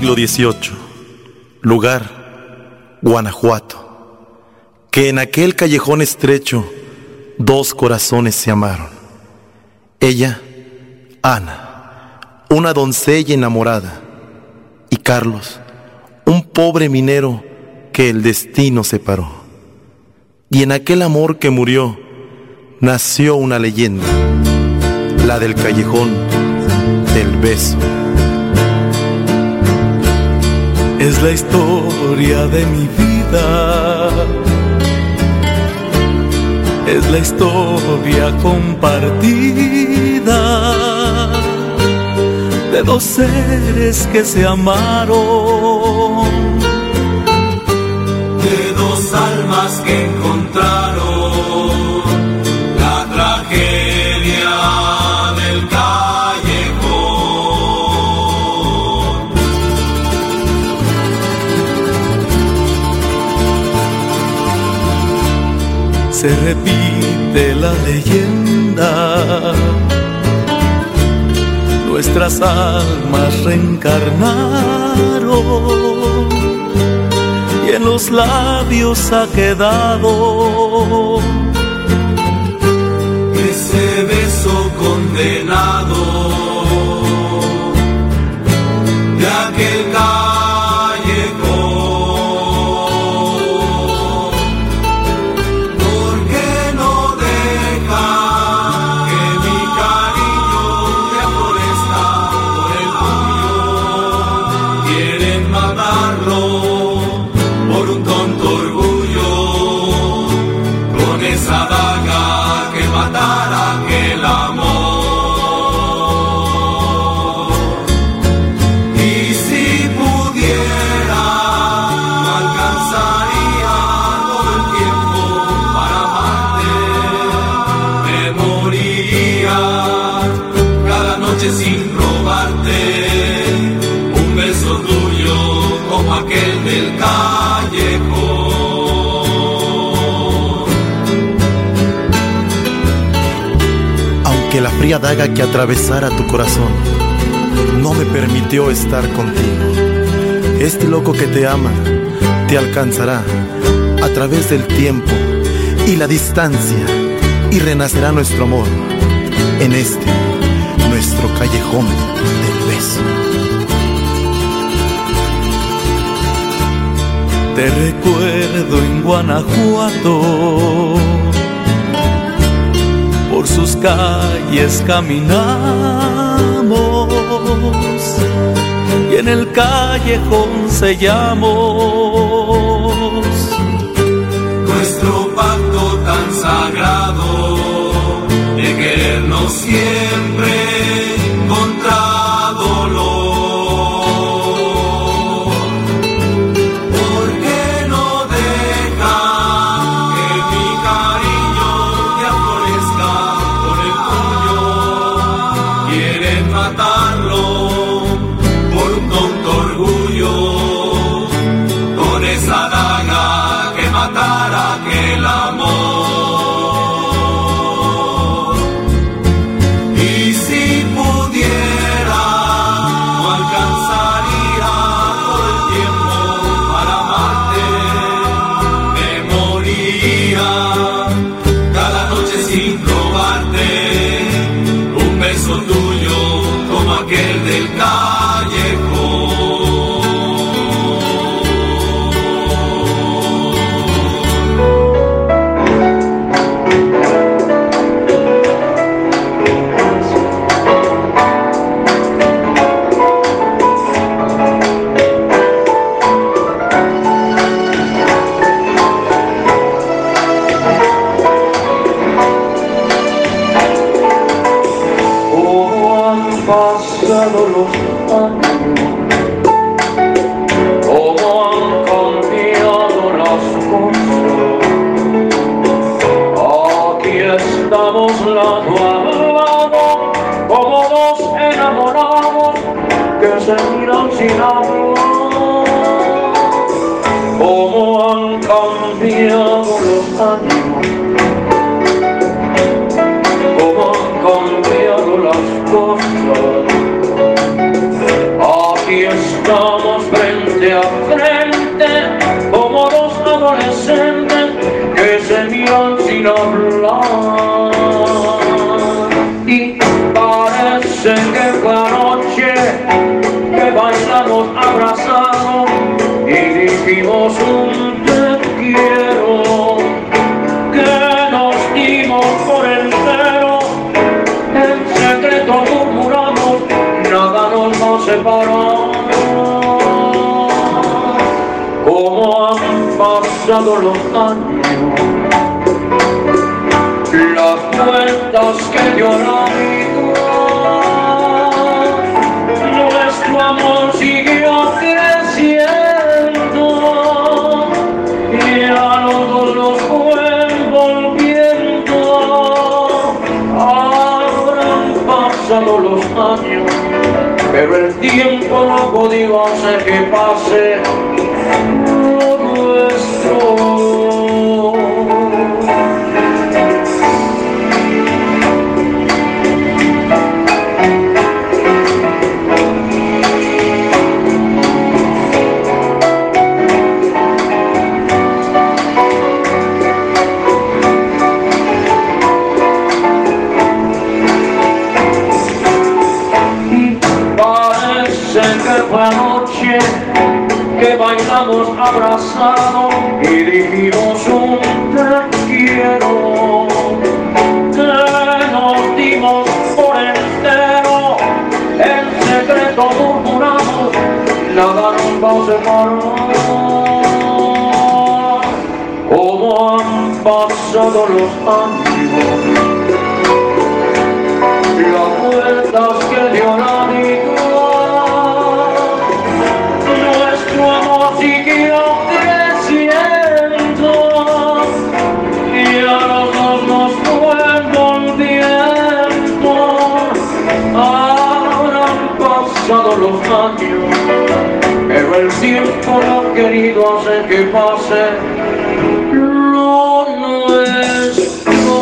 R: siglo XVIII, lugar, Guanajuato, que en aquel callejón estrecho dos corazones se amaron. Ella, Ana, una doncella enamorada, y Carlos, un pobre minero que el destino separó. Y en aquel amor que murió, nació una leyenda, la del callejón del beso.
J: Es la historia de mi vida, es la historia compartida de dos seres que se amaron,
G: de dos almas que encontraron la tragedia del callejón.
J: Se repite la leyenda, nuestras almas reencarnaron y en los labios ha quedado
G: ese beso condenado de aquel callejón. ¿Por qué no deja que mi cariño reflorezca por el tuyo? Quieren matarlo por un tonto orgullo, con esa daga que matara aquel amor. Y si pudiera, no alcanzaría todo el tiempo para amarte. Me moriría cada noche sin robarte un beso tuyo como aquel del callejón.
R: Aunque la fría daga que atravesara tu corazón no me permitió estar contigo, este loco que te ama te alcanzará a través del tiempo y la distancia, y renacerá nuestro amor en este, nuestro callejón del beso.
J: Te recuerdo en Guanajuato, por sus calles caminamos y en el callejón sellamos
G: nuestro pacto tan sagrado de querernos siempre contra dolor. ¿Por qué no deja que mi cariño te aflorezca por el tuyo? Quieren matarlo por un tonto orgullo, con esa daga que matara aquel amor. Y si pudiera, no alcanzaría todo el tiempo para amarte. Me moriría cada noche sin robarte un beso tuyo como aquel del callejón.
I: Pasado los años, cómo han cambiado las cosas. Aquí estamos lado a lado, como dos enamorados que se miran sin hablar. Cómo han cambiado los años, cómo han cambiado las cosas. Aquí estamos frente a frente, como dos adolescentes que se miran sin hablar. Y parece que fue anoche que bailamos abrazados y dijimos un te quiero, que nos dimos por entero, en secreto murmuramos, nada nos va a separar. Como han pasado los años, las vueltas que dio la vida, nuestro amor siguió creciendo y a los dos nos fue envolviendo. Habrán pasado los años, pero el tiempo no ha podido hacer que pase lo nuestro. Que fue anoche que bailamos abrazados y dijimos un te quiero, que nos dimos por entero, en secreto murmuramos, nada nos va a separar. Como han pasado los años, las vueltas que dio la vida, siguió creciendo y a los dos nos fue envolviendo. Habrán pasado los años, pero el tiempo no ha querido hacer que pase lo nuestro.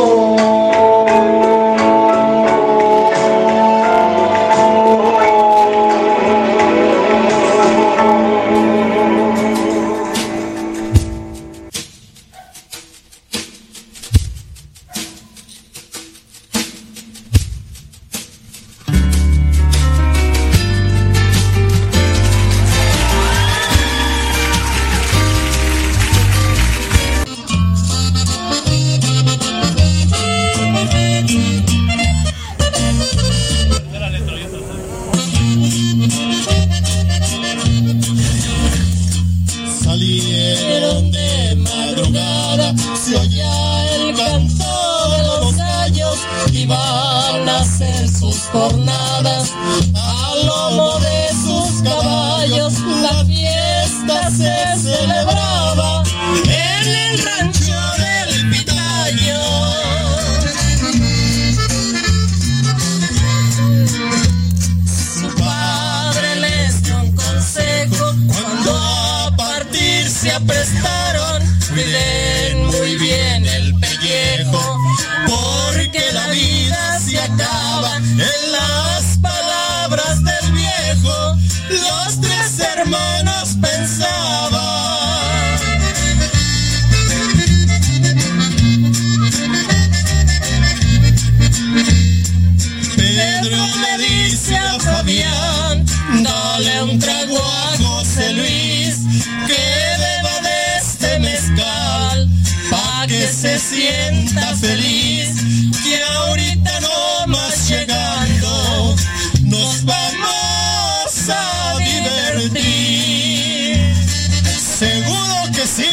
H: Jornadas al lomo de sus caballos, la fiesta se celebraba en el rancho del Pitayo. Su padre les dio un consejo cuando a partir se aprestaron: cuiden muy bien el pellejo, porque la vida se acaba. En las palabras del viejo, los tres hermanos pensaban. Pedro le dice a Fabián: dale un trago a José Luis, que beba de este mezcal, pa' que se sienta feliz, que ahorita no más llegando nos vamos a divertir. Seguro que sí.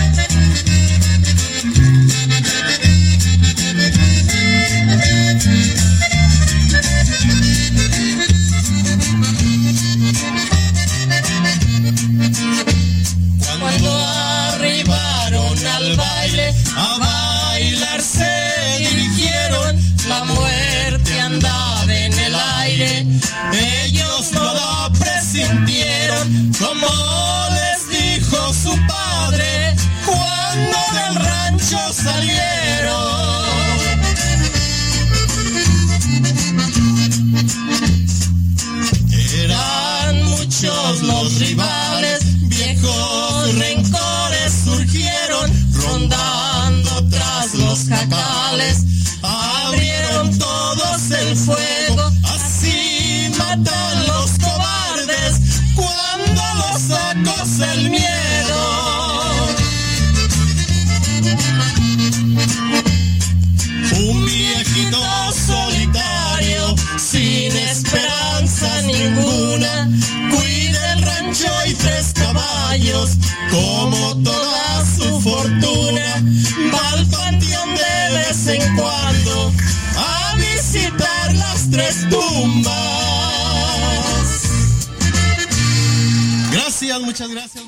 H: Cuando arribaron al baile, a bailar se dirigieron, la muerte andaba en el aire, ellos no la presintieron, como les dijo su padre cuando del rancho salieron. Eran muchos los rivales,
F: chacales abrieron todos el fuego. Así matan los cobardes cuando los acosa el miedo. Un viejito solitario, sin esperanza ninguna, cuida el rancho y 3 caballos, como toda su fortuna. Va al panteón de vez en cuando a visitar las 3 tumbas. Gracias, muchas gracias.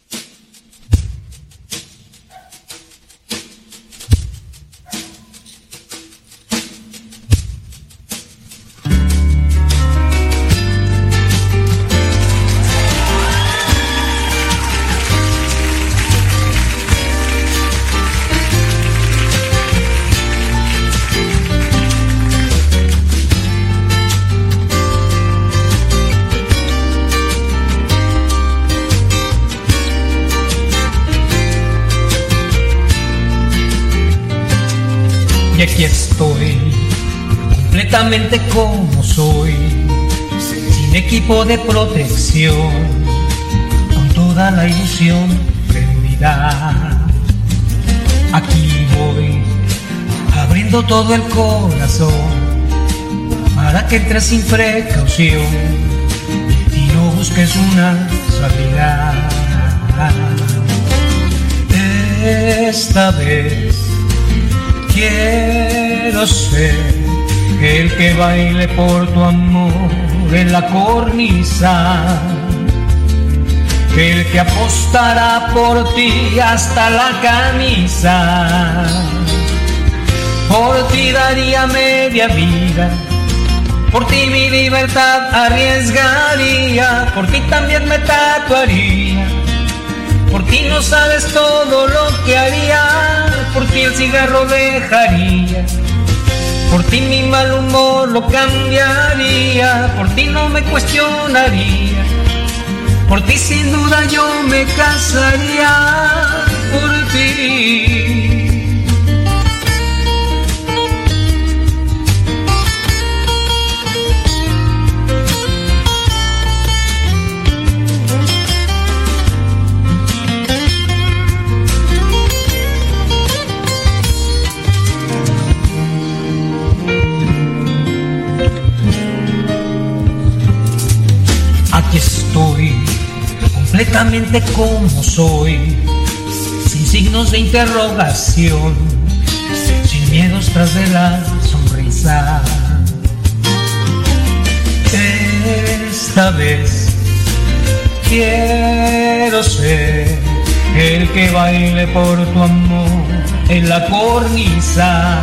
S: Y aquí estoy, completamente como soy, sin equipo de protección, con toda la ilusión perdida. Aquí voy, abriendo todo el corazón, para que entres sin precaución y no busques una salida. Esta vez quiero ser el que baile por tu amor en la cornisa, el que apostará por ti hasta la camisa. Por ti daría media vida, por ti mi libertad arriesgaría, por ti también me tatuaría. Por ti no sabes todo lo que haría, por ti el cigarro dejaría, por ti mi mal humor lo cambiaría, por ti no me cuestionaría, por ti sin duda yo me casaría, por ti. Aquí estoy, completamente como soy, sin signos de interrogación, sin miedos tras de la sonrisa. Esta vez quiero ser el que baile por tu amor en la cornisa,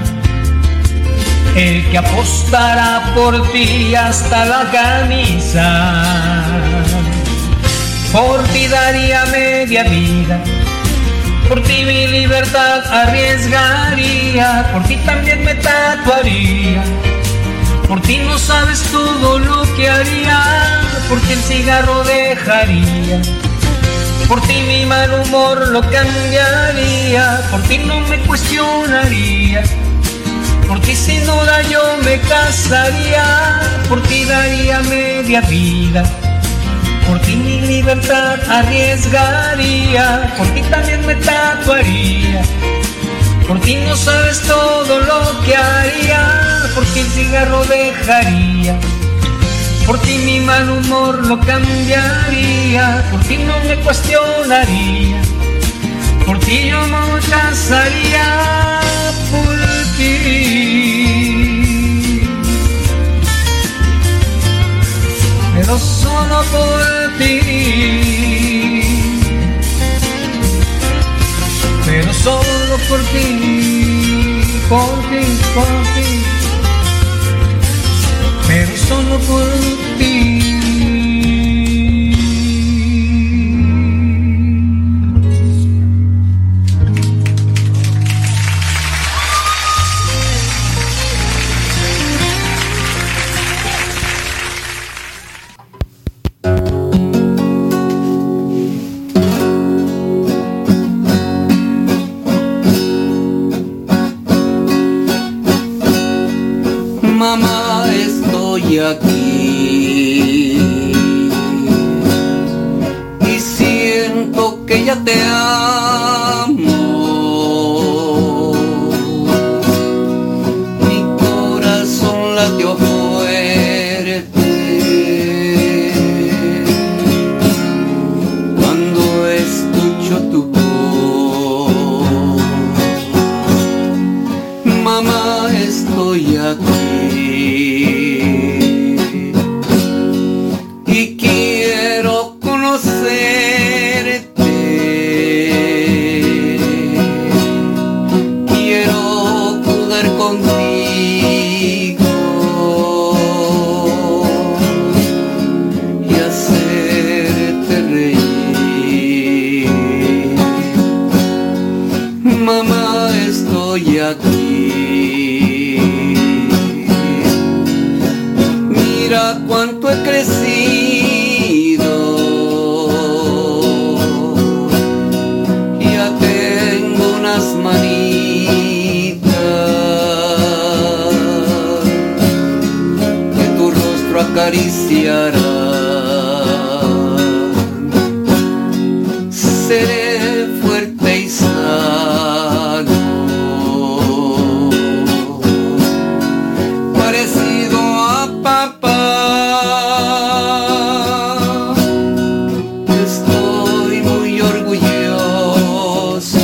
S: el que apostará por ti hasta la camisa. Por ti daría media vida, por ti mi libertad arriesgaría, por ti también me tatuaría, por ti no sabes todo lo que haría, por ti el cigarro dejaría, por ti mi mal humor lo cambiaría, por ti no me cuestionaría, por ti sin duda yo me casaría, por ti daría media vida, por ti mi libertad arriesgaría, por ti también me tatuaría, por ti no sabes todo lo que haría, por ti el cigarro dejaría, por ti mi mal humor lo cambiaría, por ti no me cuestionaría, por ti yo me casaría, por pero solo por ti, pero solo por ti, por ti, por ti, pero solo por ti.
J: todavía te amo. Mi corazón latió fuerte cuando escucho tu voz. Mamá, estoy aquí y quiero conocerte. Quiero poder contigo y hacerte reír. Mamá, estoy aquí. Mira cuánto he crecido, ya tengo unas manitas que tu rostro acariciará. Seré fuerte y sano, parecido a papá. Estoy muy orgulloso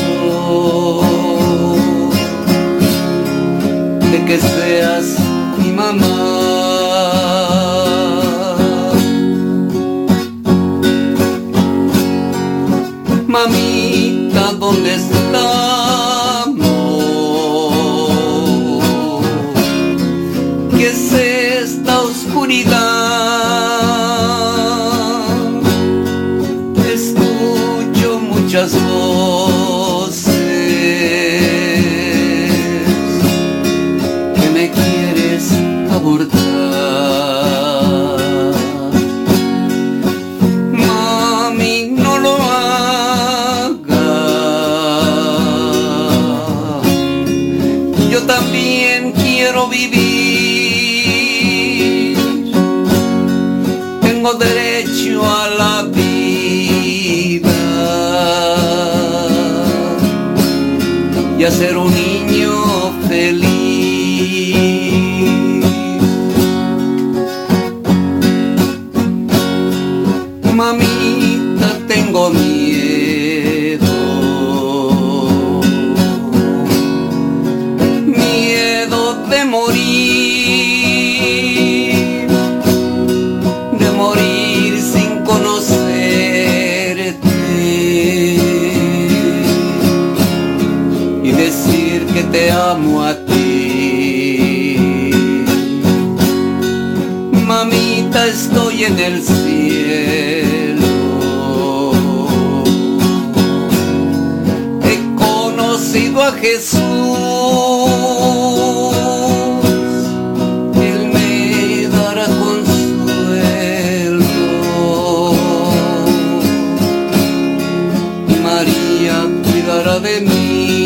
J: de que seas mi mamá. Mamita, ¿dónde estamos? ¿Qué es esta oscuridad? Escucho muchas voces que me quieres abortar. Mami, no lo hagas. Yo también quiero vivir. Tengo derecho a la vida y a ser un niño feliz. Mamita, tengo miedo, miedo de morir sin conocerte y decir que te amo a ti. Mamita, estoy en el cielo, he conocido a Jesús. Él me dará consuelo y María cuidará de mí.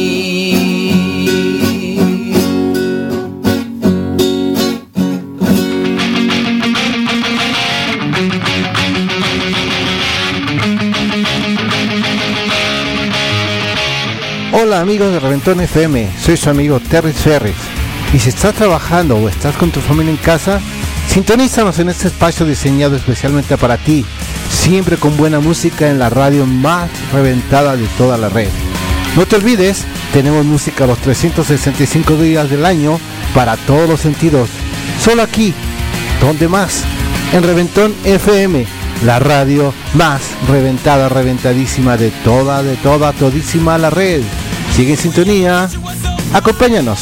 A: Hola amigos de Reventón FM, soy su amigo Terry Ferris. Y si estás trabajando o estás con tu familia en casa, sintonízanos en este espacio diseñado especialmente para ti, siempre con buena música en la radio más reventada de toda la red. No te olvides, tenemos música los 365 días del año para todos los sentidos. Solo aquí, ¿dónde más? En Reventón FM, la radio más reventada, reventadísima de todísima la red. Sigue en sintonía, acompáñanos.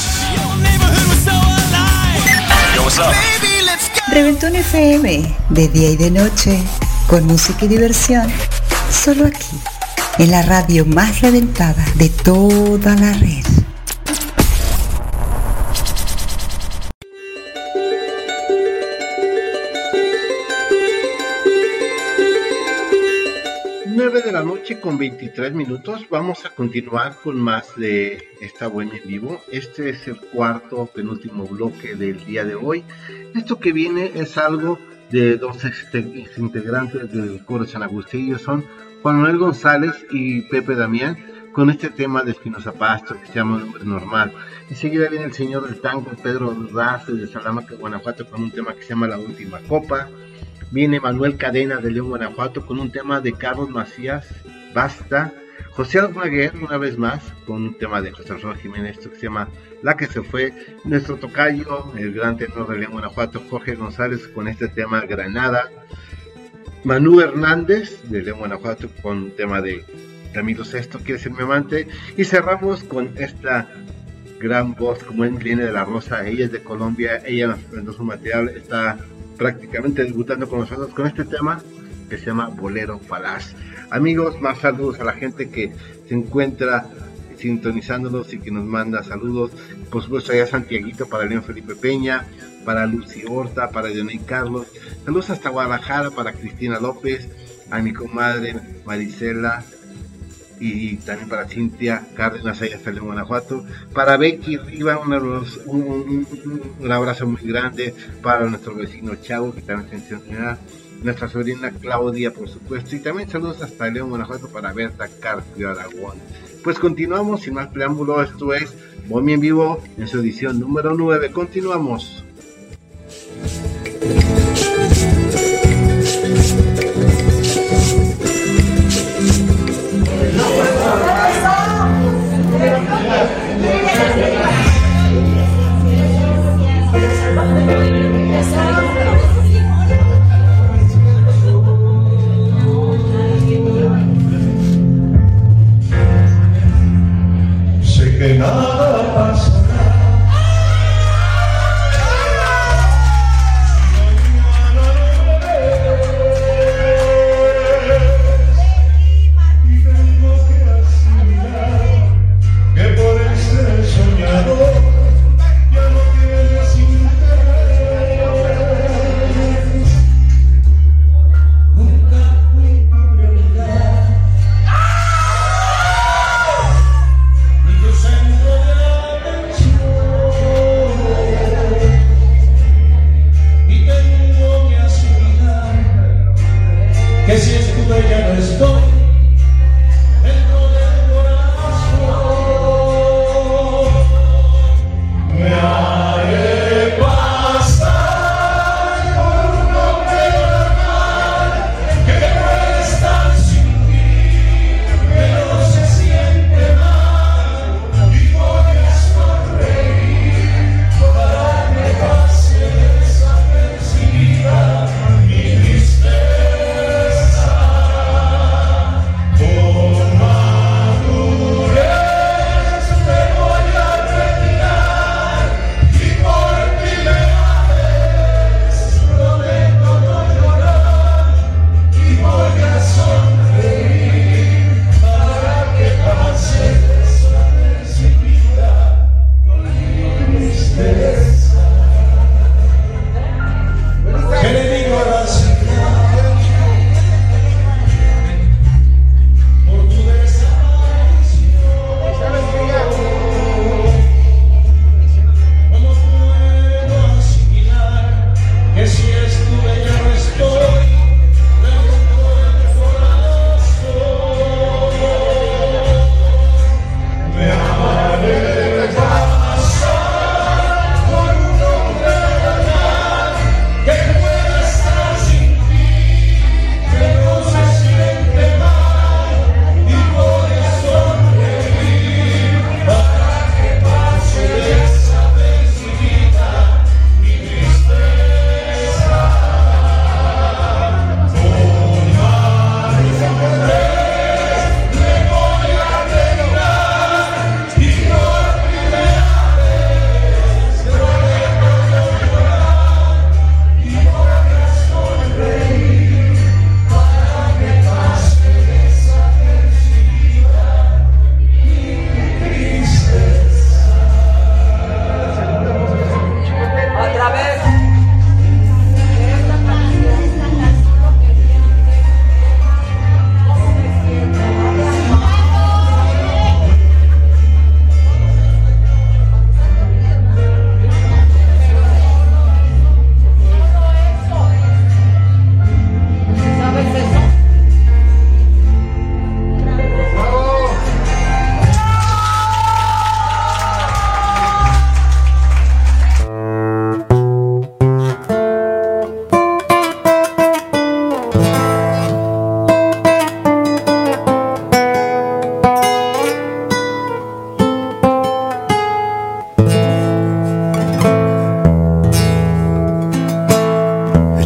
Q: Reventón FM, de día y de noche, con música y diversión, solo aquí, en la radio más reventada de toda la red.
A: De la noche con 23 minutos. Vamos a continuar con más de esta buena en vivo. Este es el cuarto penúltimo bloque del día de hoy. Esto que viene es algo de dos integrantes del coro San Agustín. Ellos son Juan Manuel González y Pepe Damián, con este tema de Espinoza Pasto que se llama Hombre Normal. Enseguida viene el señor del tango Pedro Razo de Salamanca, Guanajuato, con un tema que se llama La Última Copa. Viene Manuel Cadena de León, Guanajuato, con un tema de Carlos Macías, Basta. José Almaguer, una vez más, con un tema de José Alfredo Jiménez, esto que se llama La que se fue. Nuestro tocayo, el gran tenor de León, Guanajuato, Jorge González, con este tema Granada. Manu Hernández de León, Guanajuato, con un tema de Camilo VI, Quiere ser mi amante. Y cerramos con esta gran voz, como él viene de La Rosa. Ella es de Colombia, ella nos presentó su material, está prácticamente debutando con nosotros con este tema que se llama Bolero Palaz. Amigos, más saludos a la gente que se encuentra sintonizándonos y que nos manda saludos. Por supuesto, allá Santiaguito para León Felipe Peña, para Lucy Horta, para Dionay Carlos. Saludos hasta Guadalajara para Cristina López, a mi comadre Marisela, y también para Cintia Cárdenas, allá hasta León, Guanajuato. Para Becky Riva, un abrazo muy grande. Para nuestro vecino Chavo, que también se menciona. Nuestra sobrina Claudia, por supuesto. Y también saludos hasta León, Guanajuato para Berta Carpio Aragón. Pues continuamos, sin más preámbulo. Esto es Bohemia en Vivo en su edición número 9. Continuamos.
H: Sé que nada pasará.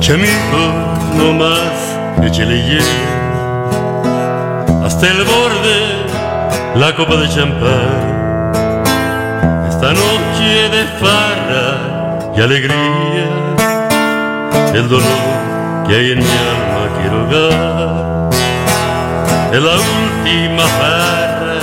K: Amigo, no más, échele hielo hasta el borde la copa de champán. Esta noche de farra y alegría, el dolor que hay en mi alma quiero ahogar. Es la última farra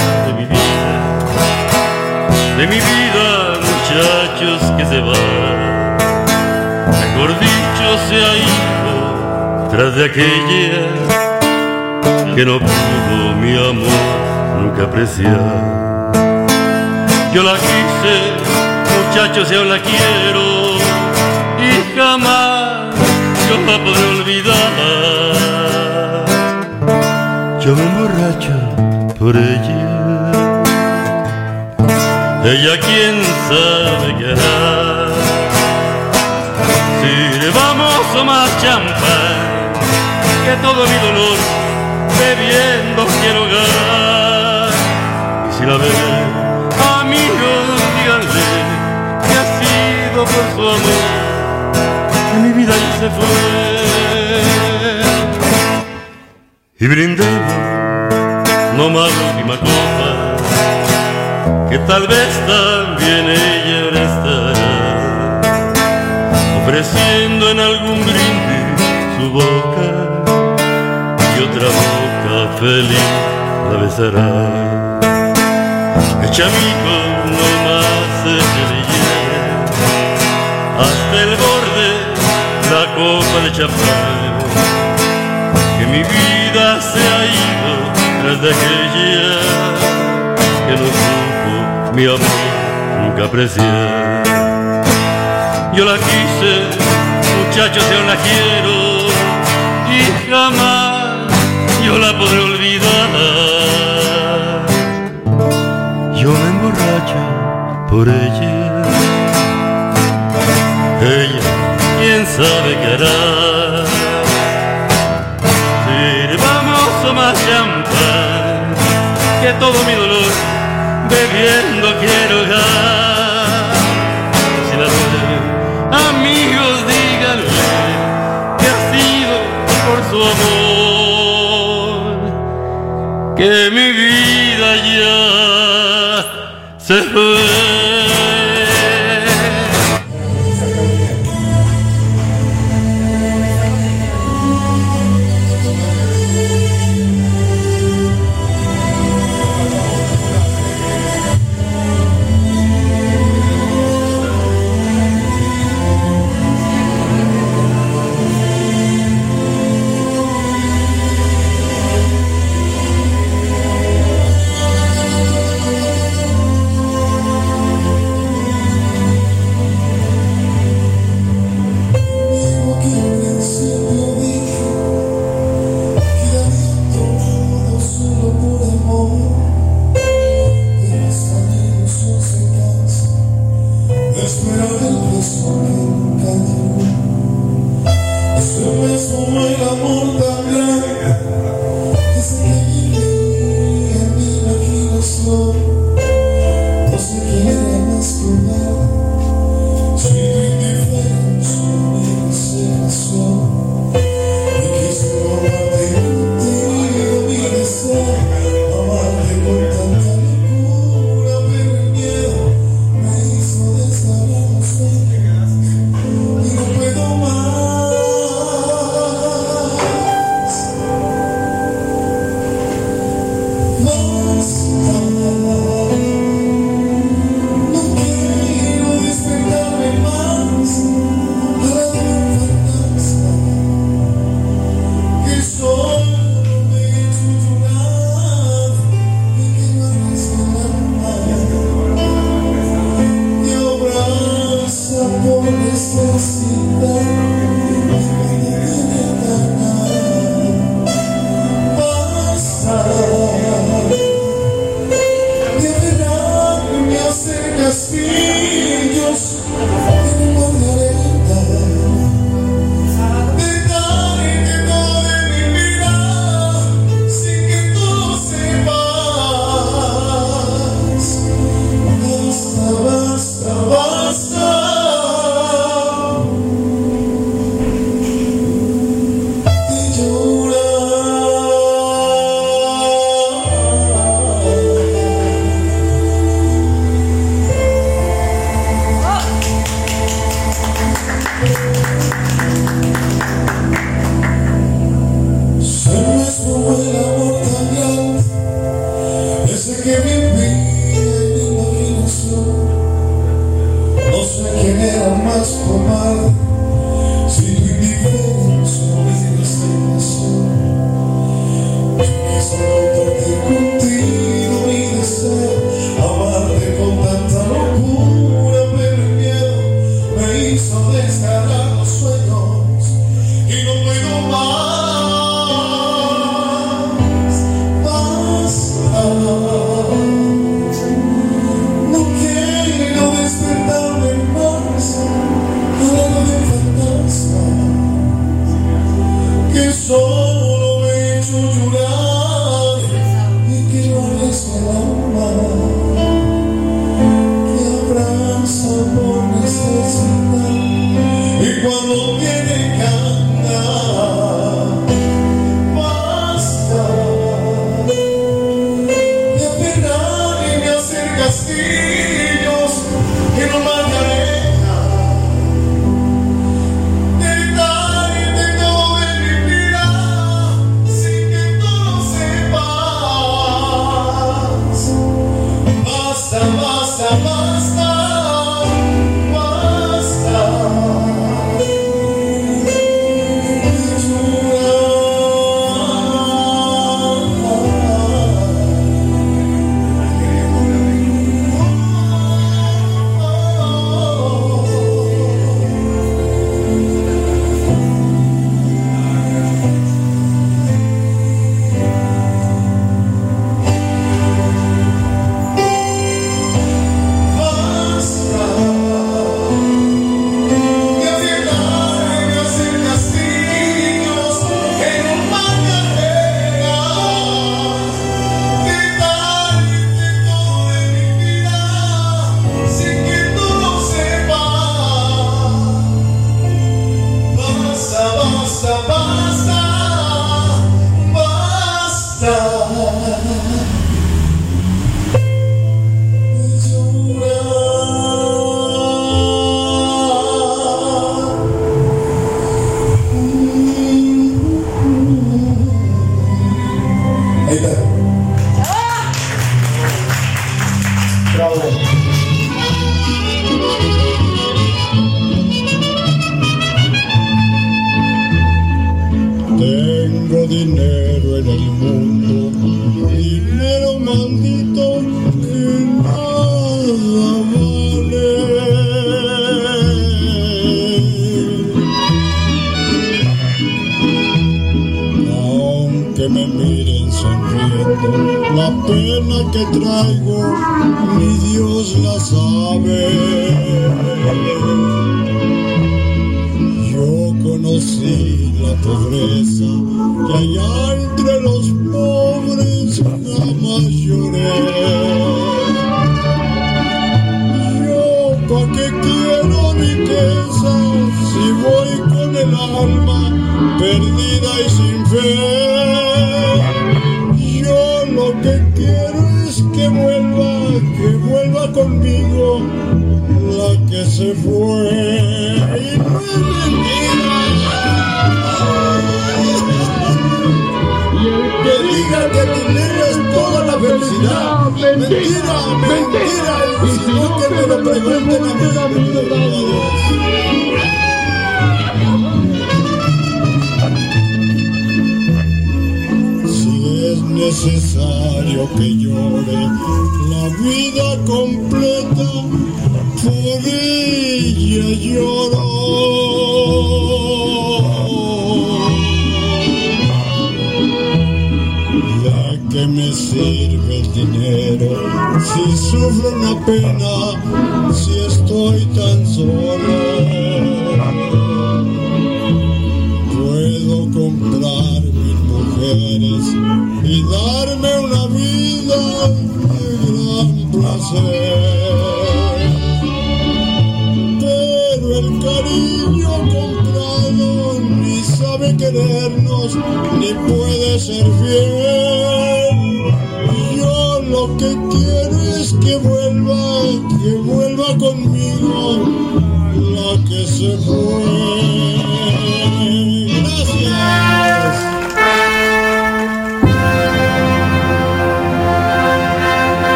K: de mi vida, muchachos que se van. Mejor dicho, se ha ido tras de aquella que no pudo mi amor nunca apreciar. Yo la quise, muchachos, y aún la quiero, y jamás yo la podré olvidar. Yo me emborracho por ella, ella quién sabe qué hará. Sirvamos más champán, que todo mi dolor bebiendo quiero ahogar. Y si la ven, amigos, díganle que ha sido por su amor que mi vida ya se fue. Y brindemos no más la última copa, que tal vez también ella ahora estará ofreciendo en algún brindis su boca, y otra boca feliz la besará. Echa amigo, no más échale hielo hasta el borde la copa de champán, que mi vida se ha ido tras de aquella que no supo mi amor nunca apreciar. Yo la quise, muchachos, yo la quiero, y jamás yo la podré olvidar. Yo me emborracho por ella, quién sabe qué hará. Sirvamos más champán, que todo mi dolor bebiendo quiero ahogar. Si la ven, amigos, díganle que ha sido por su amor que mi vida ya se fue.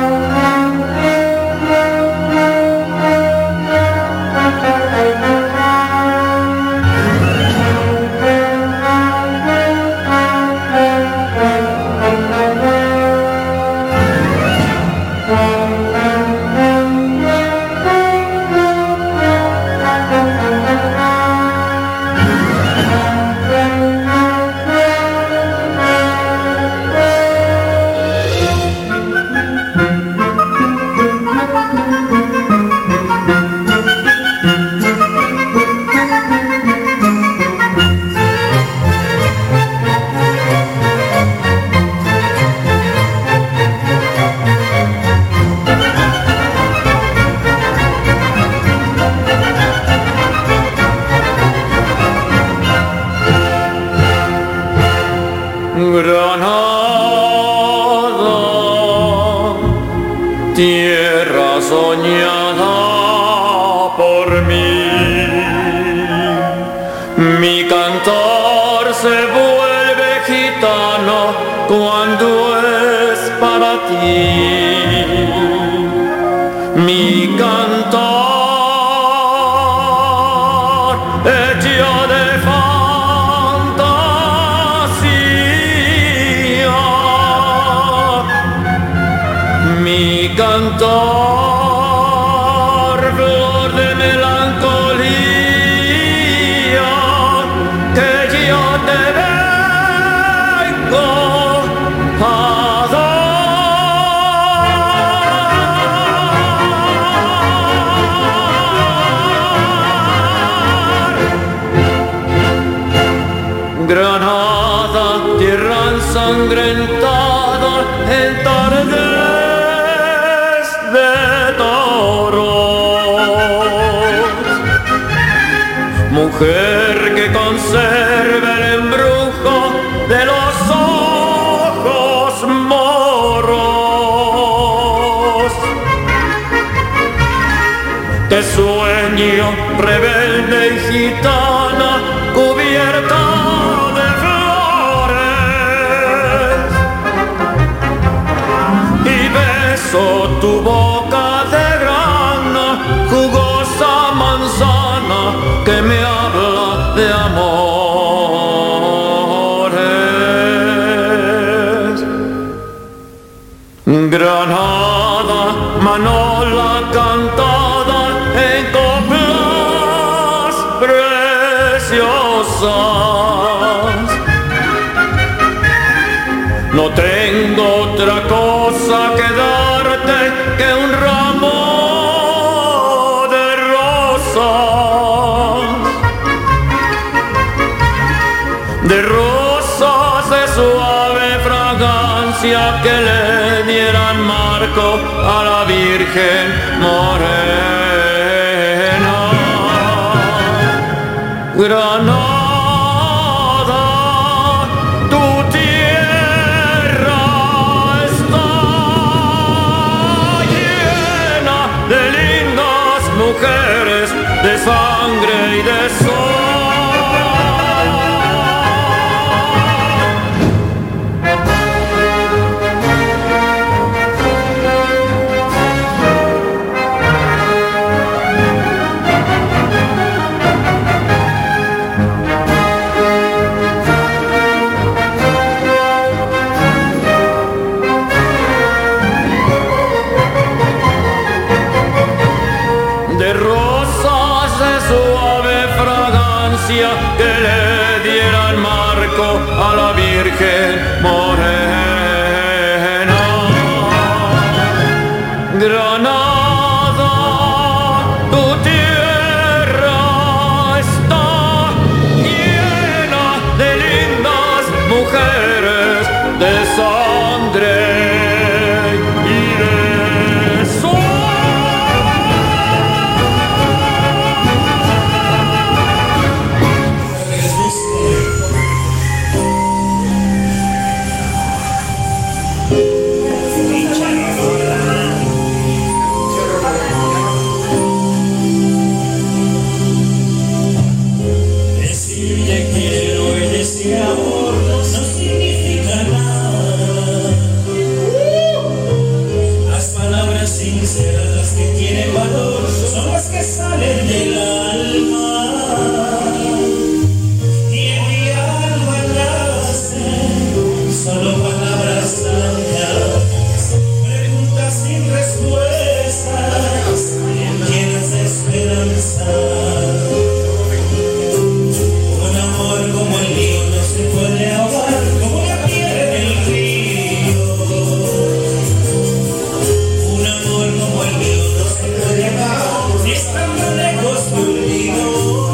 I: Tierra soñada por mí, mi cantar se vuelve gitano cuando es para ti. Mi cantar hecho de fantasía, mi cantar flor de melancolía, que yo te vengo a dar. Granada, tierra ensangrentada en tardes de toros, mujer que conserva el embrujo de los ojos moros, que sueño rebelde y gitana cubierta de flores, y beso tu boca de grana, jugosa manzana que me habla de amores. Granada, manola cantada en coplas preciosas, no tengo otra cosa que darte que un ramo de rosas de suave fragancia que le dieran marco a la Virgen morena. Granada, tu tierra está llena de lindas mujeres, de sangre y de sol. De rosas de suave fragancia que le dieran marco a la Virgen morena. Granada, tu tierra está llena de lindas mujeres, de sangre y de sol.
H: sinceras, las que tienen valor, son las que salen del alma. Y en mi alma nacen solo palabras blancas, preguntas sin respuestas, llenas de esperanza. Un amor como el mío no se puede ahogar como la piedra en el río. Un amor como el mío no se puede acabar ni estando lejos de un río.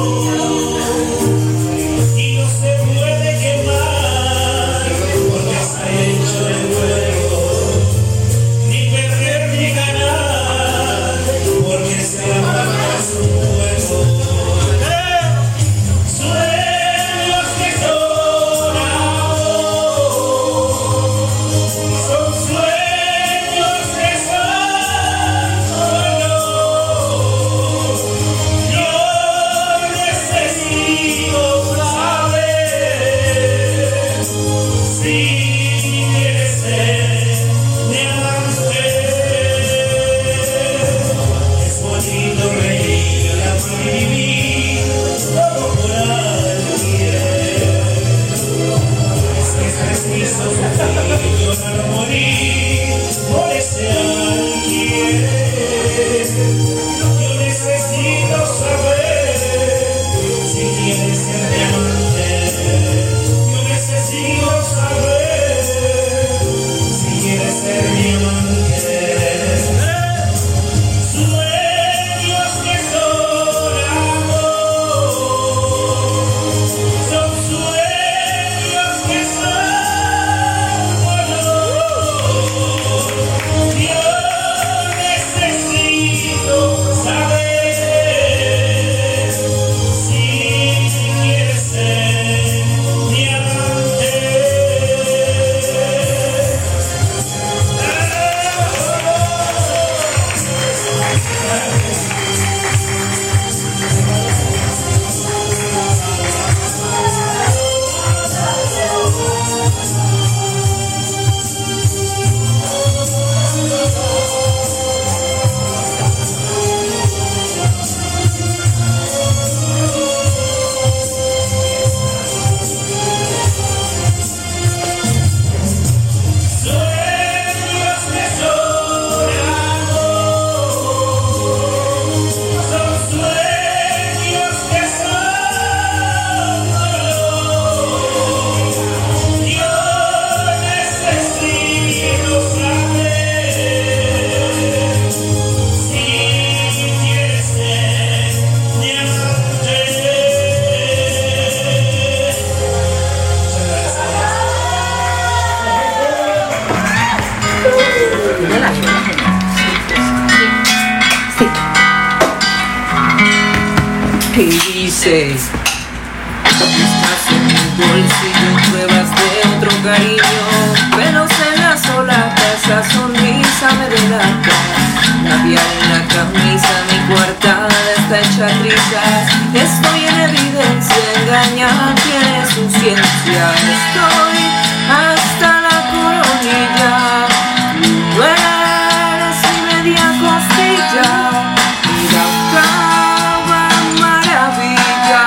H: Y no se puede quemar porque está hecho de fuego, ni perder ni ganar porque se apaga su fuego. Sueños que son amor, son sueños que son dolor. Yo necesito saber si quieres ser mi amante. Es bonito reír, amar y vivir todo por alguien. Es preciso sufrir, llorar, morir por ese alguien. Yo necesito saber si quieres ser mi amante. Yo necesito saber si quieres ser mi amante. Sueños que son amor, son sueños que son dolor. Yo necesito saber si quieres ser mi amante. Sueños que son amor, son sueños que son dolor. Yo necesito saber si quieres ser mi amante.
S: Y dice, estás en mi bolsillo, pruebas de otro cariño, pelos en la solapa, esa sonrisa me delata, labial en la camisa, mi coartada está hecha trizas, estoy en evidencia, engañar tiene su ciencia, estoy hasta la coronilla, tú eres mi media costilla, y la octava maravilla.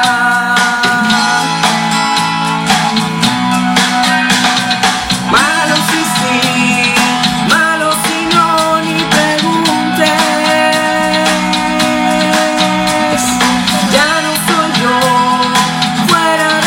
S: Malo si sí, malo si no, ni preguntes. Ya no soy yo, fuera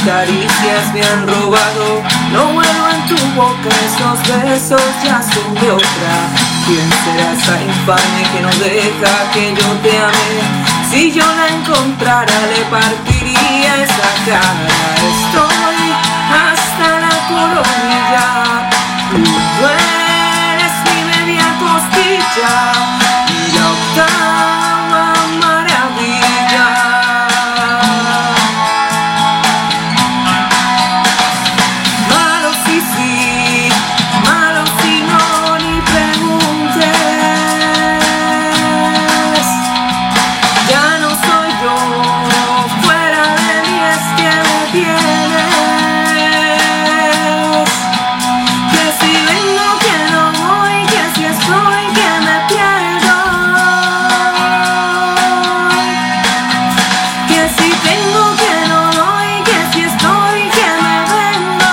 S: caricias me han robado. No vuelvo en tu boca, esos besos ya son de otra. ¿Quién será esa infame que no deja que yo te ame? Si yo la encontrara le partiría esa cara. Estoy hasta la coronilla, tú eres mi media costilla y la octava maravilla. Malo si sí, malo si no, ni preguntes. Ya no soy yo, fuera de mí es que me tienes. Que si vengo, que no voy, que si estoy, que me pierdo. Que si tengo, que no doy, que si estoy, que me vendo.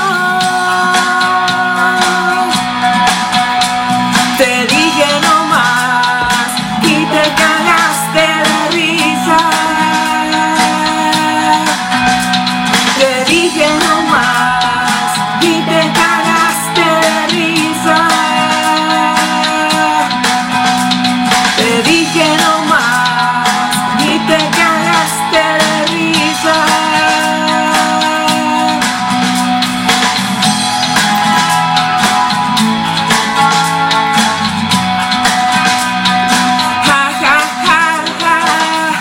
S: Te dije no más y te cagaste de risa. Te dije no más y te cagaste de risa. Te dije no más y te cagaste de risa. Ja, ja, ja, ja.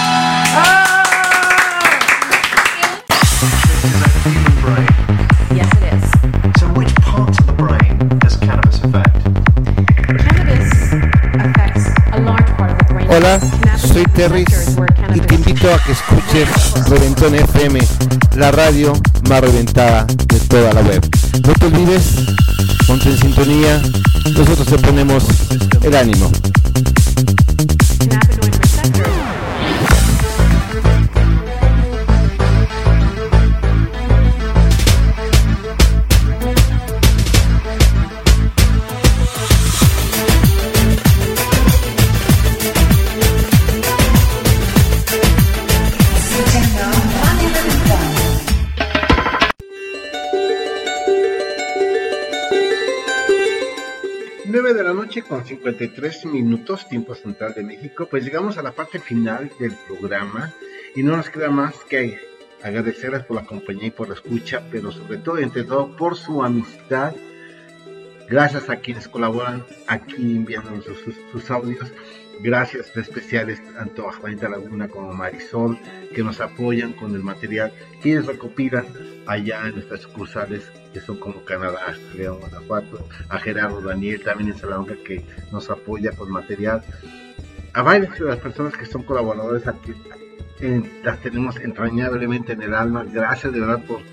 T: Yes, it is. So which parts of the brain does cannabis affect?
L: Cannabis affects a large part of the brain.
A: Hola, soy
L: Cannabis
A: Terris
L: receptors where
A: y
L: cannabis
A: te invito a que escuches Reventón FM, la radio más reventada de toda la web. No te olvides, ponte en sintonía, nosotros te ponemos el ánimo.
L: cannabinoid receptors.
A: Nueve de la noche con 53 minutos, tiempo central de México. Pues llegamos a la parte final del programa y no nos queda más que agradecerles por la compañía y por la escucha, pero sobre todo, entre todo, por su amistad. Gracias a quienes colaboran aquí enviándonos sus audios. Gracias especiales tanto a Juanita Laguna como a Marisol, que nos apoyan con el material que ellos recopilan allá en nuestras sucursales, que son como Canadá, León, Guanajuato, a Gerardo Daniel también en Salamanca, que nos apoya con material. A varias de las personas que son colaboradores aquí, las tenemos entrañablemente en el alma. Gracias de verdad por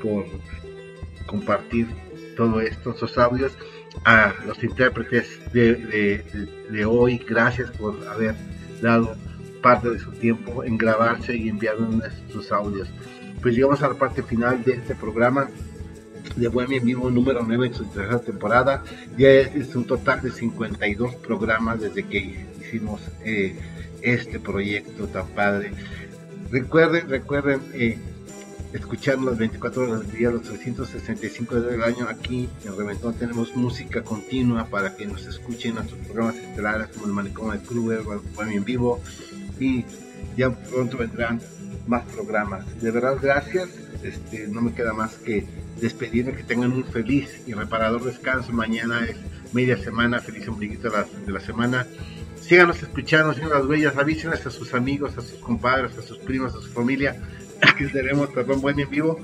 A: compartir todo esto, estos audios. A los intérpretes de hoy, gracias por haber dado parte de su tiempo en grabarse y enviarnos sus audios. Pues llegamos a la parte final de este programa de Bohemia en Vivo número 9 en su tercera temporada. Ya es un total de 52 programas desde que hicimos este proyecto tan padre. Recuerden escucharnos las 24 horas del día, los 365 días del año. Aquí en Reventón tenemos música continua para que nos escuchen nuestros programas estelares como el Manicomio de Kruger, Bohemia en Vivo, y ya pronto vendrán más programas. De verdad, gracias. No me queda más que despedirme, que tengan un feliz y reparador descanso. Mañana es media semana, feliz ombliguito de la semana. Síganos escuchando, sigan las huellas, avísenles a sus amigos, a sus compadres, a sus primos, a su familia que tenemos Bohemia en Vivo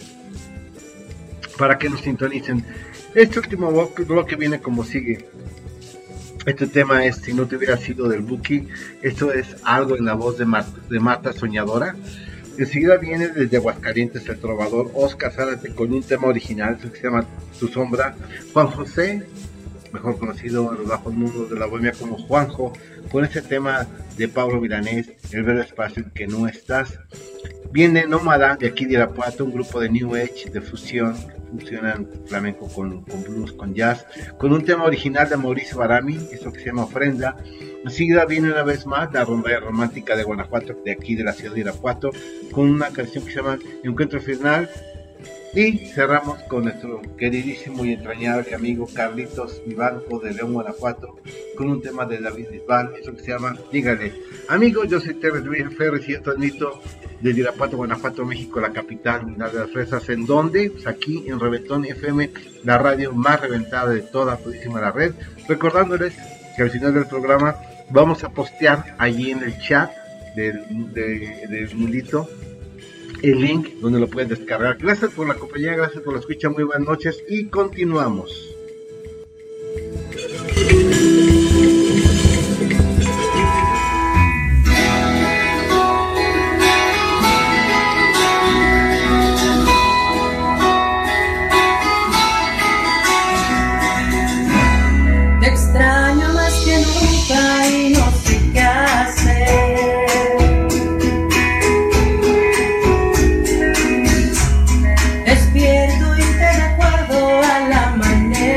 A: para que nos sintonicen. Este último bloque viene como sigue. Este tema es Si no te hubiera sido del Buki. Esto es algo en la voz de Marta Soñadora. Enseguida viene desde Aguascalientes el trovador Oscar Zárate con un tema original que se llama Tu Sombra. Juan José, mejor conocido en los bajos mundos de la bohemia como Juanjo, con este tema de Pablo Milanés, El verde espacio en que no estás. Viene Nómada de aquí de Irapuato, un grupo de New Age, de fusión, fusionan flamenco con blues, con jazz, con un tema original de Mauricio Barami, esto que se llama Ofrenda. Enseguida viene una vez más la rumba romántica de Guanajuato, de aquí de la ciudad de Irapuato, con una canción que se llama Encuentro Final. Y cerramos con nuestro queridísimo y entrañable amigo Carlitos Vivanco de León, Guanajuato, con un tema de David Bisbal, eso que se llama Dígale. Amigos, yo soy Terry Luis Ferres y yo transmito desde Irapuato, Guanajuato, México, la capital de las fresas. ¿En donde? Pues aquí en Reventón FM, la radio más reventada de toda todísima la red. Recordándoles que al final del programa vamos a postear allí en el chat del mundito el link donde lo pueden descargar. Gracias por la compañía, gracias por la escucha, muy buenas noches y continuamos.
L: Te extraño más que nunca y no sé qué hacer. Despierto y te recuerdo al amanecer.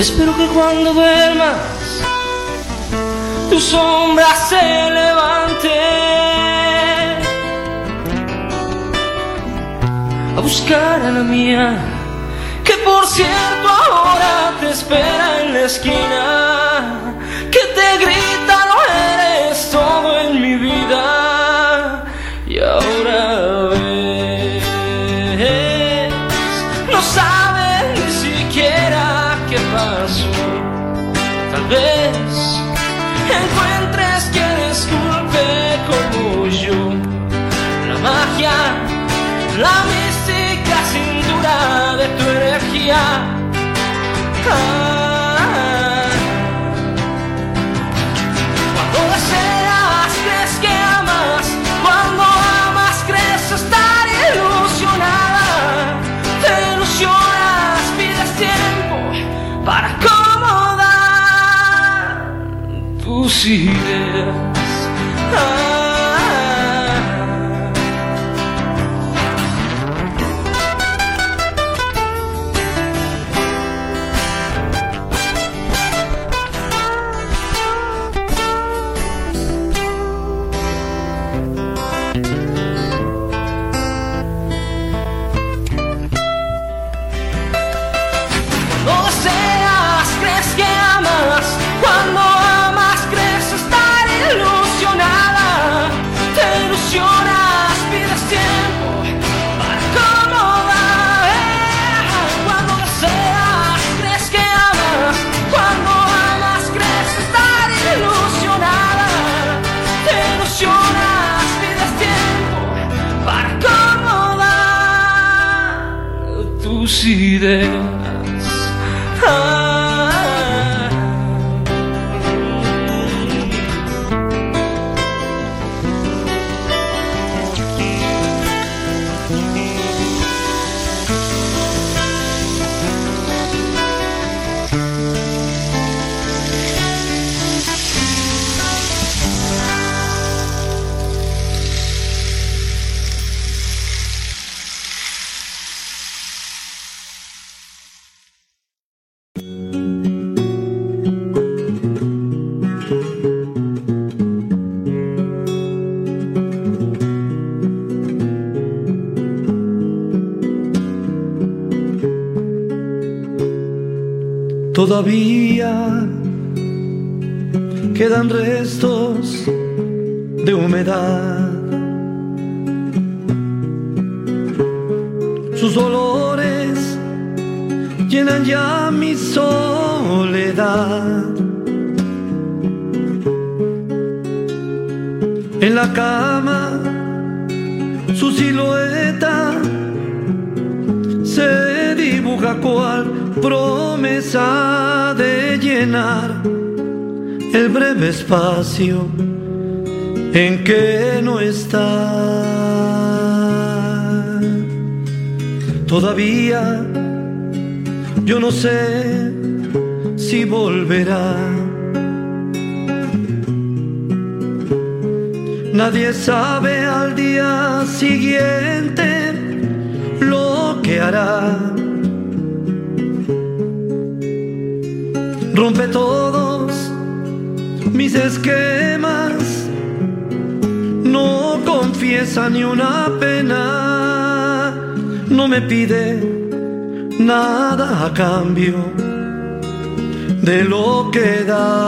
S: Espero que cuando duermas tu sombra se levante a buscar a la mía, que por cierto ahora te espera en la esquina, que te grita no eres todo en mi vida. Y ahora ves, no sabes ni siquiera qué pasó. Tal vez encuentres quien disculpe como yo la magia, la mística cintura de tu energía. Cuando deseas, crees que amas. Cuando amas, crees estar ilusionada. Te ilusionas, pides tiempo para acomodar tus ideas. Tus ideas.
J: Todavía quedan restos de humedad. Sus olores llenan ya mi soledad. En la cama su silueta se dibuja cual promesa de llenar el breve espacio en que no está. Todavía yo no sé si volverá. Nadie sabe al día siguiente lo que hará. Rompe todos mis esquemas, no confiesa ni una pena, no me pide nada a cambio de lo que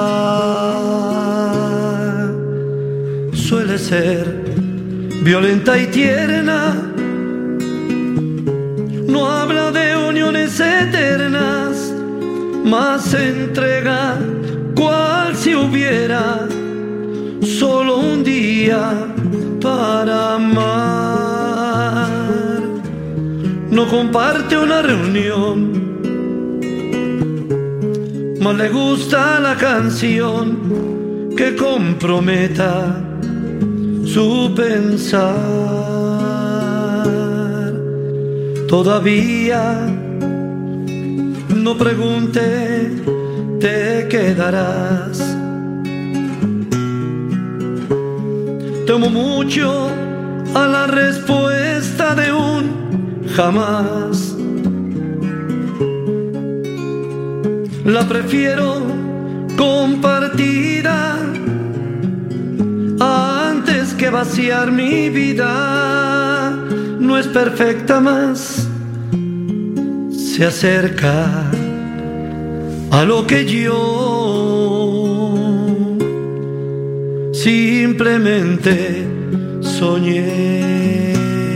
J: da. Suele ser violenta y tierna, no habla de uniones eternas, más se entrega cual si hubiera solo un día para amar. No comparte una reunión, más le gusta la canción que comprometa su pensar. Todavía no pregunte, te quedarás. Temo mucho a la respuesta de un jamás. La prefiero compartida antes que vaciar mi vida. No es perfecta, más se acerca a lo que yo simplemente soñé.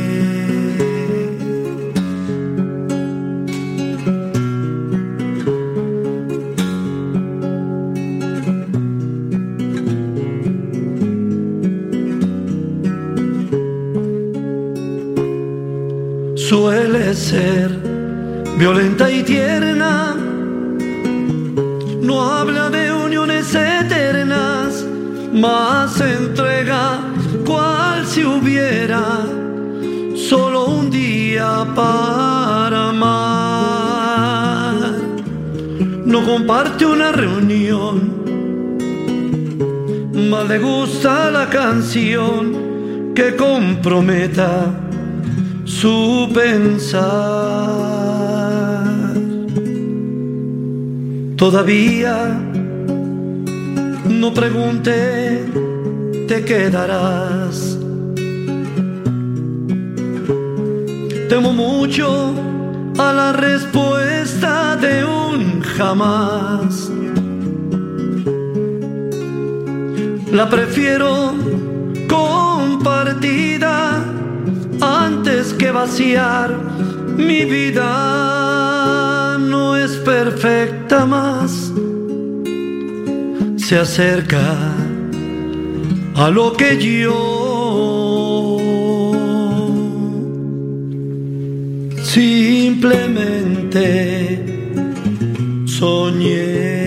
J: Suele ser violenta y tierna, no habla de uniones eternas, mas se entrega cual si hubiera solo un día para amar. No comparte una reunión, mas le gusta la canción que comprometa su pensar. Todavía no pregunte, te quedarás. Temo mucho a la respuesta de un jamás. La prefiero compartida antes que vaciar mi vida. No es perfecta, más se acerca a lo que yo simplemente soñé.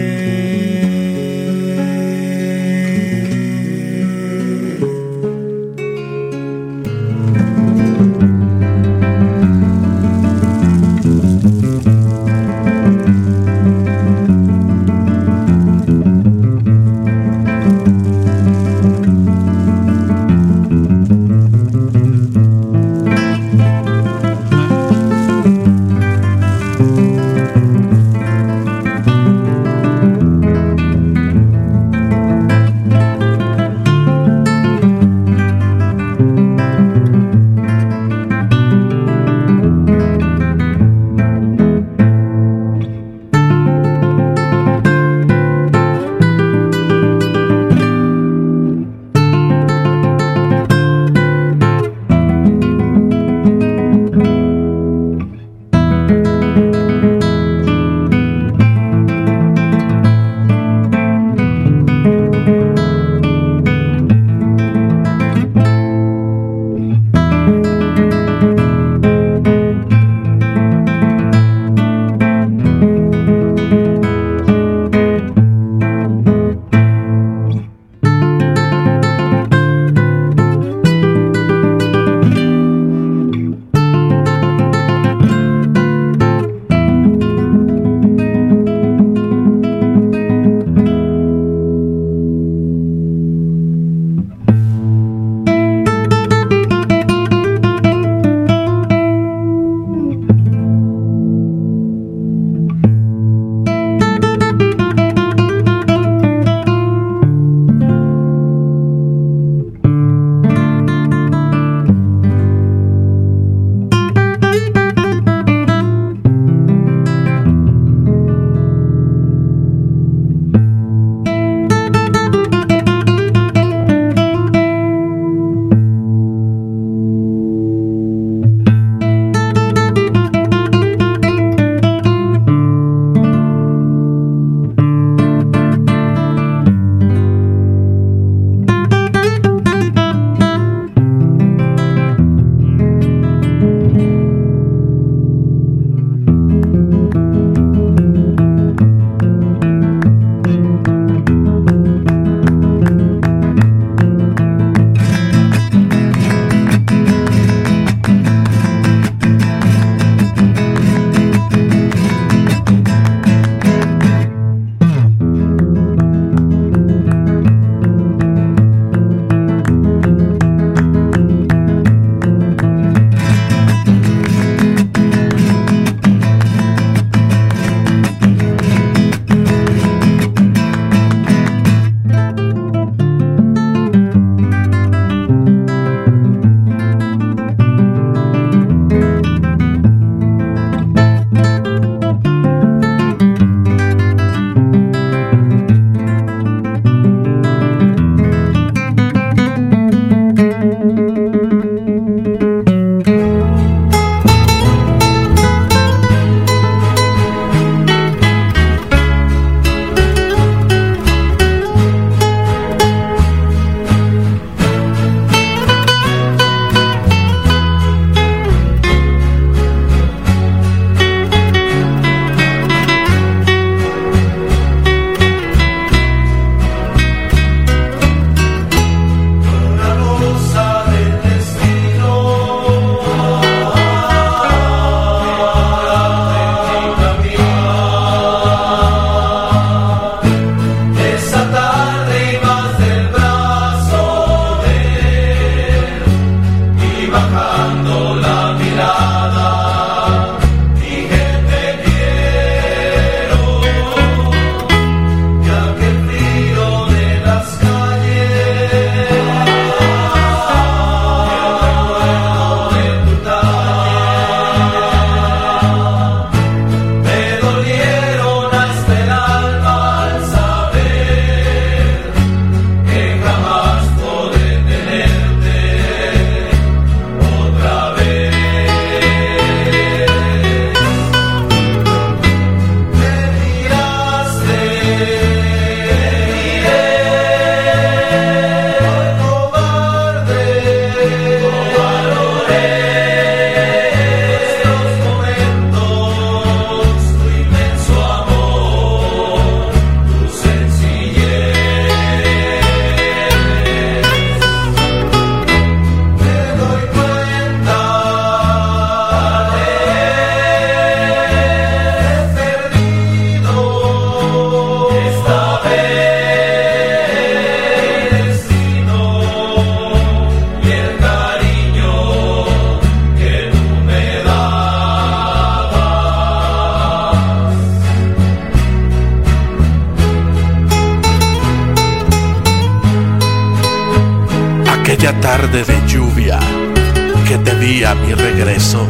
U: aquella tarde de lluvia que te vi a mi regreso,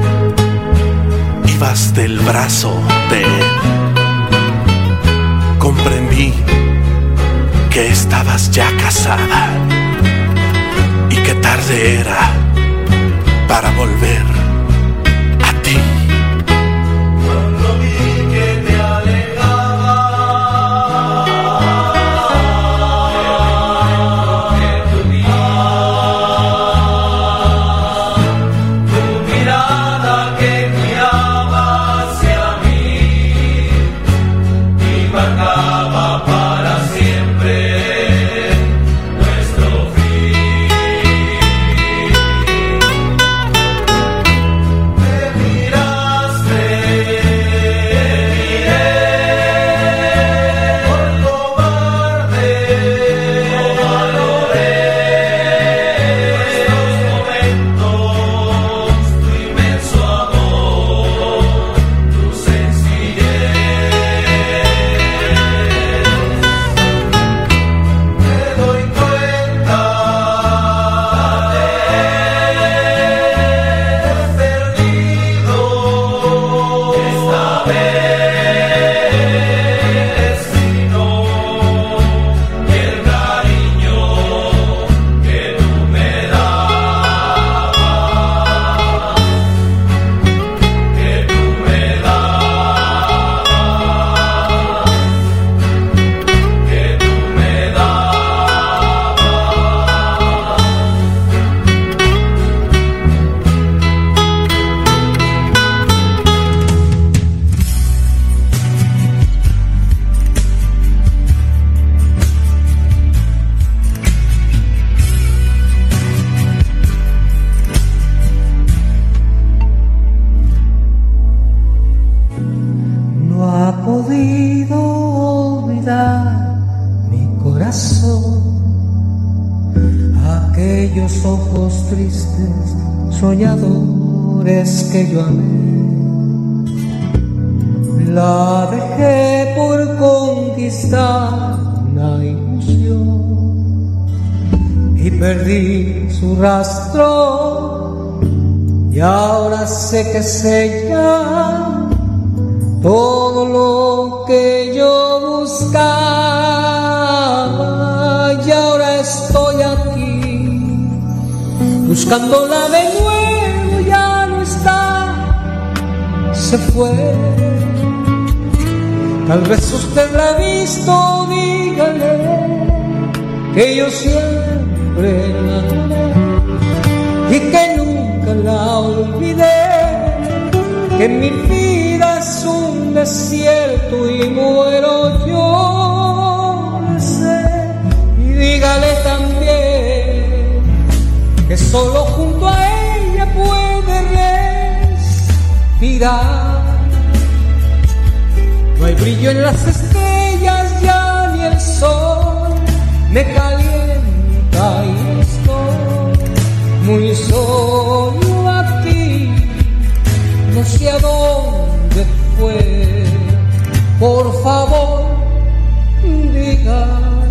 U: ibas del brazo de él. Comprendí que estabas ya casada y que tarde era para volver a ti.
H: Cuando vi que te alejabas, que tu mirada que guiaba hacia mí y marcaba para siempre nuestro fin. Me miraste, miré, por cobarde, no valoré estos momentos, tu inmenso amor, tu sencillez. Me doy cuenta de perdido esta vez, sino y el cariño que tú me dabas, que tú me dabas, que tú me No ha podido olvidar mi corazón aquellos ojos tristes, soñadores que yo amé. La dejé por conquistar una ilusión y perdí su rastro, y ahora sé que es ella todo lo que yo buscaba, y ahora estoy aquí buscándola de nuevo. Ya no está, se fue. Tal vez usted la ha visto, dígale que yo siempre la amé y que nunca la olvidé, que mi vida es un desierto y muero yo de sed. Y dígale también que solo junto a ella puede respirar. No hay brillo en las estrellas, ya ni el sol me calienta y estoy muy solo aquí. No sé a dónde fue, por favor, dígale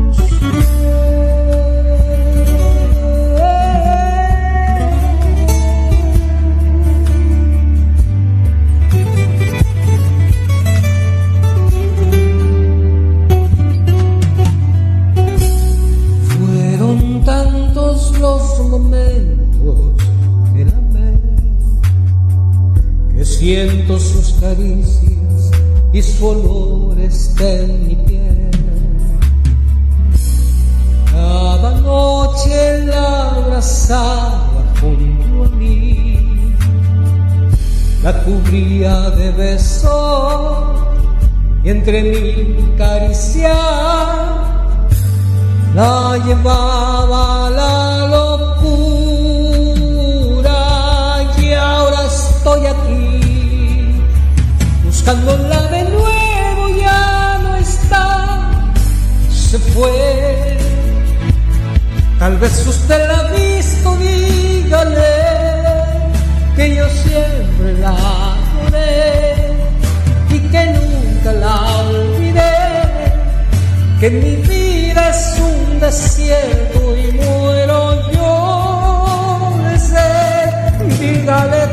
H: Fueron tantos los momentos que la amé, que siento sus caricias y su olor está en mi piel. Cada noche la abrazaba junto a mí, la cubría de besos y entre mi caricia la llevaba a la locura. Y ahora estoy aquí buscándola de nuevo, ya no está, se fue. Tal vez usted la ha visto, dígale que yo siempre la adoré y que nunca la olvidé, que mi vida es un desierto y muero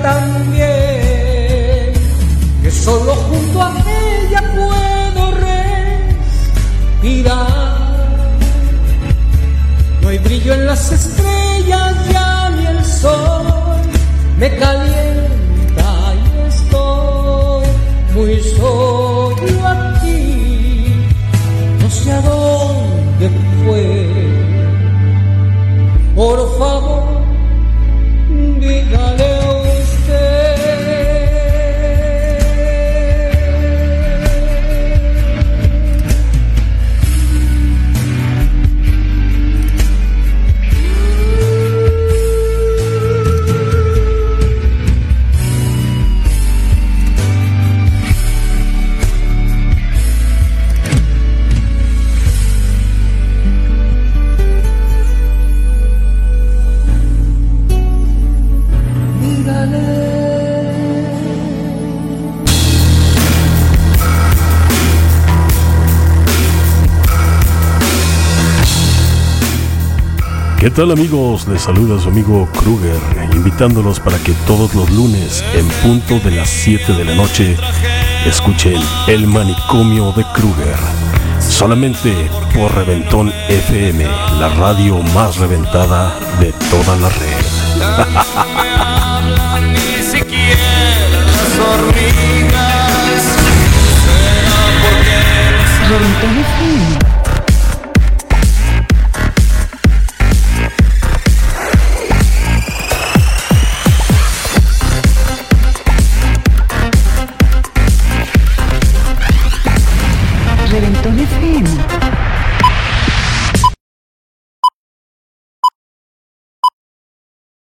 S: tan bien que solo junto a ella puedo respirar. No hay brillo en las estrellas, ya ni el sol me calienta y estoy muy solo aquí, no sé a dónde fue. Por favor, dígale
C: ¿Qué tal, amigos? Les saluda su amigo Kruger, invitándolos para que todos los lunes, en punto de las 7 de la noche, escuchen El Manicomio de Kruger, solamente por Reventón FM, la radio más reventada de toda la red.
G: Ni siquiera las hormigas.
Q: Reventón FM. Reventón FM.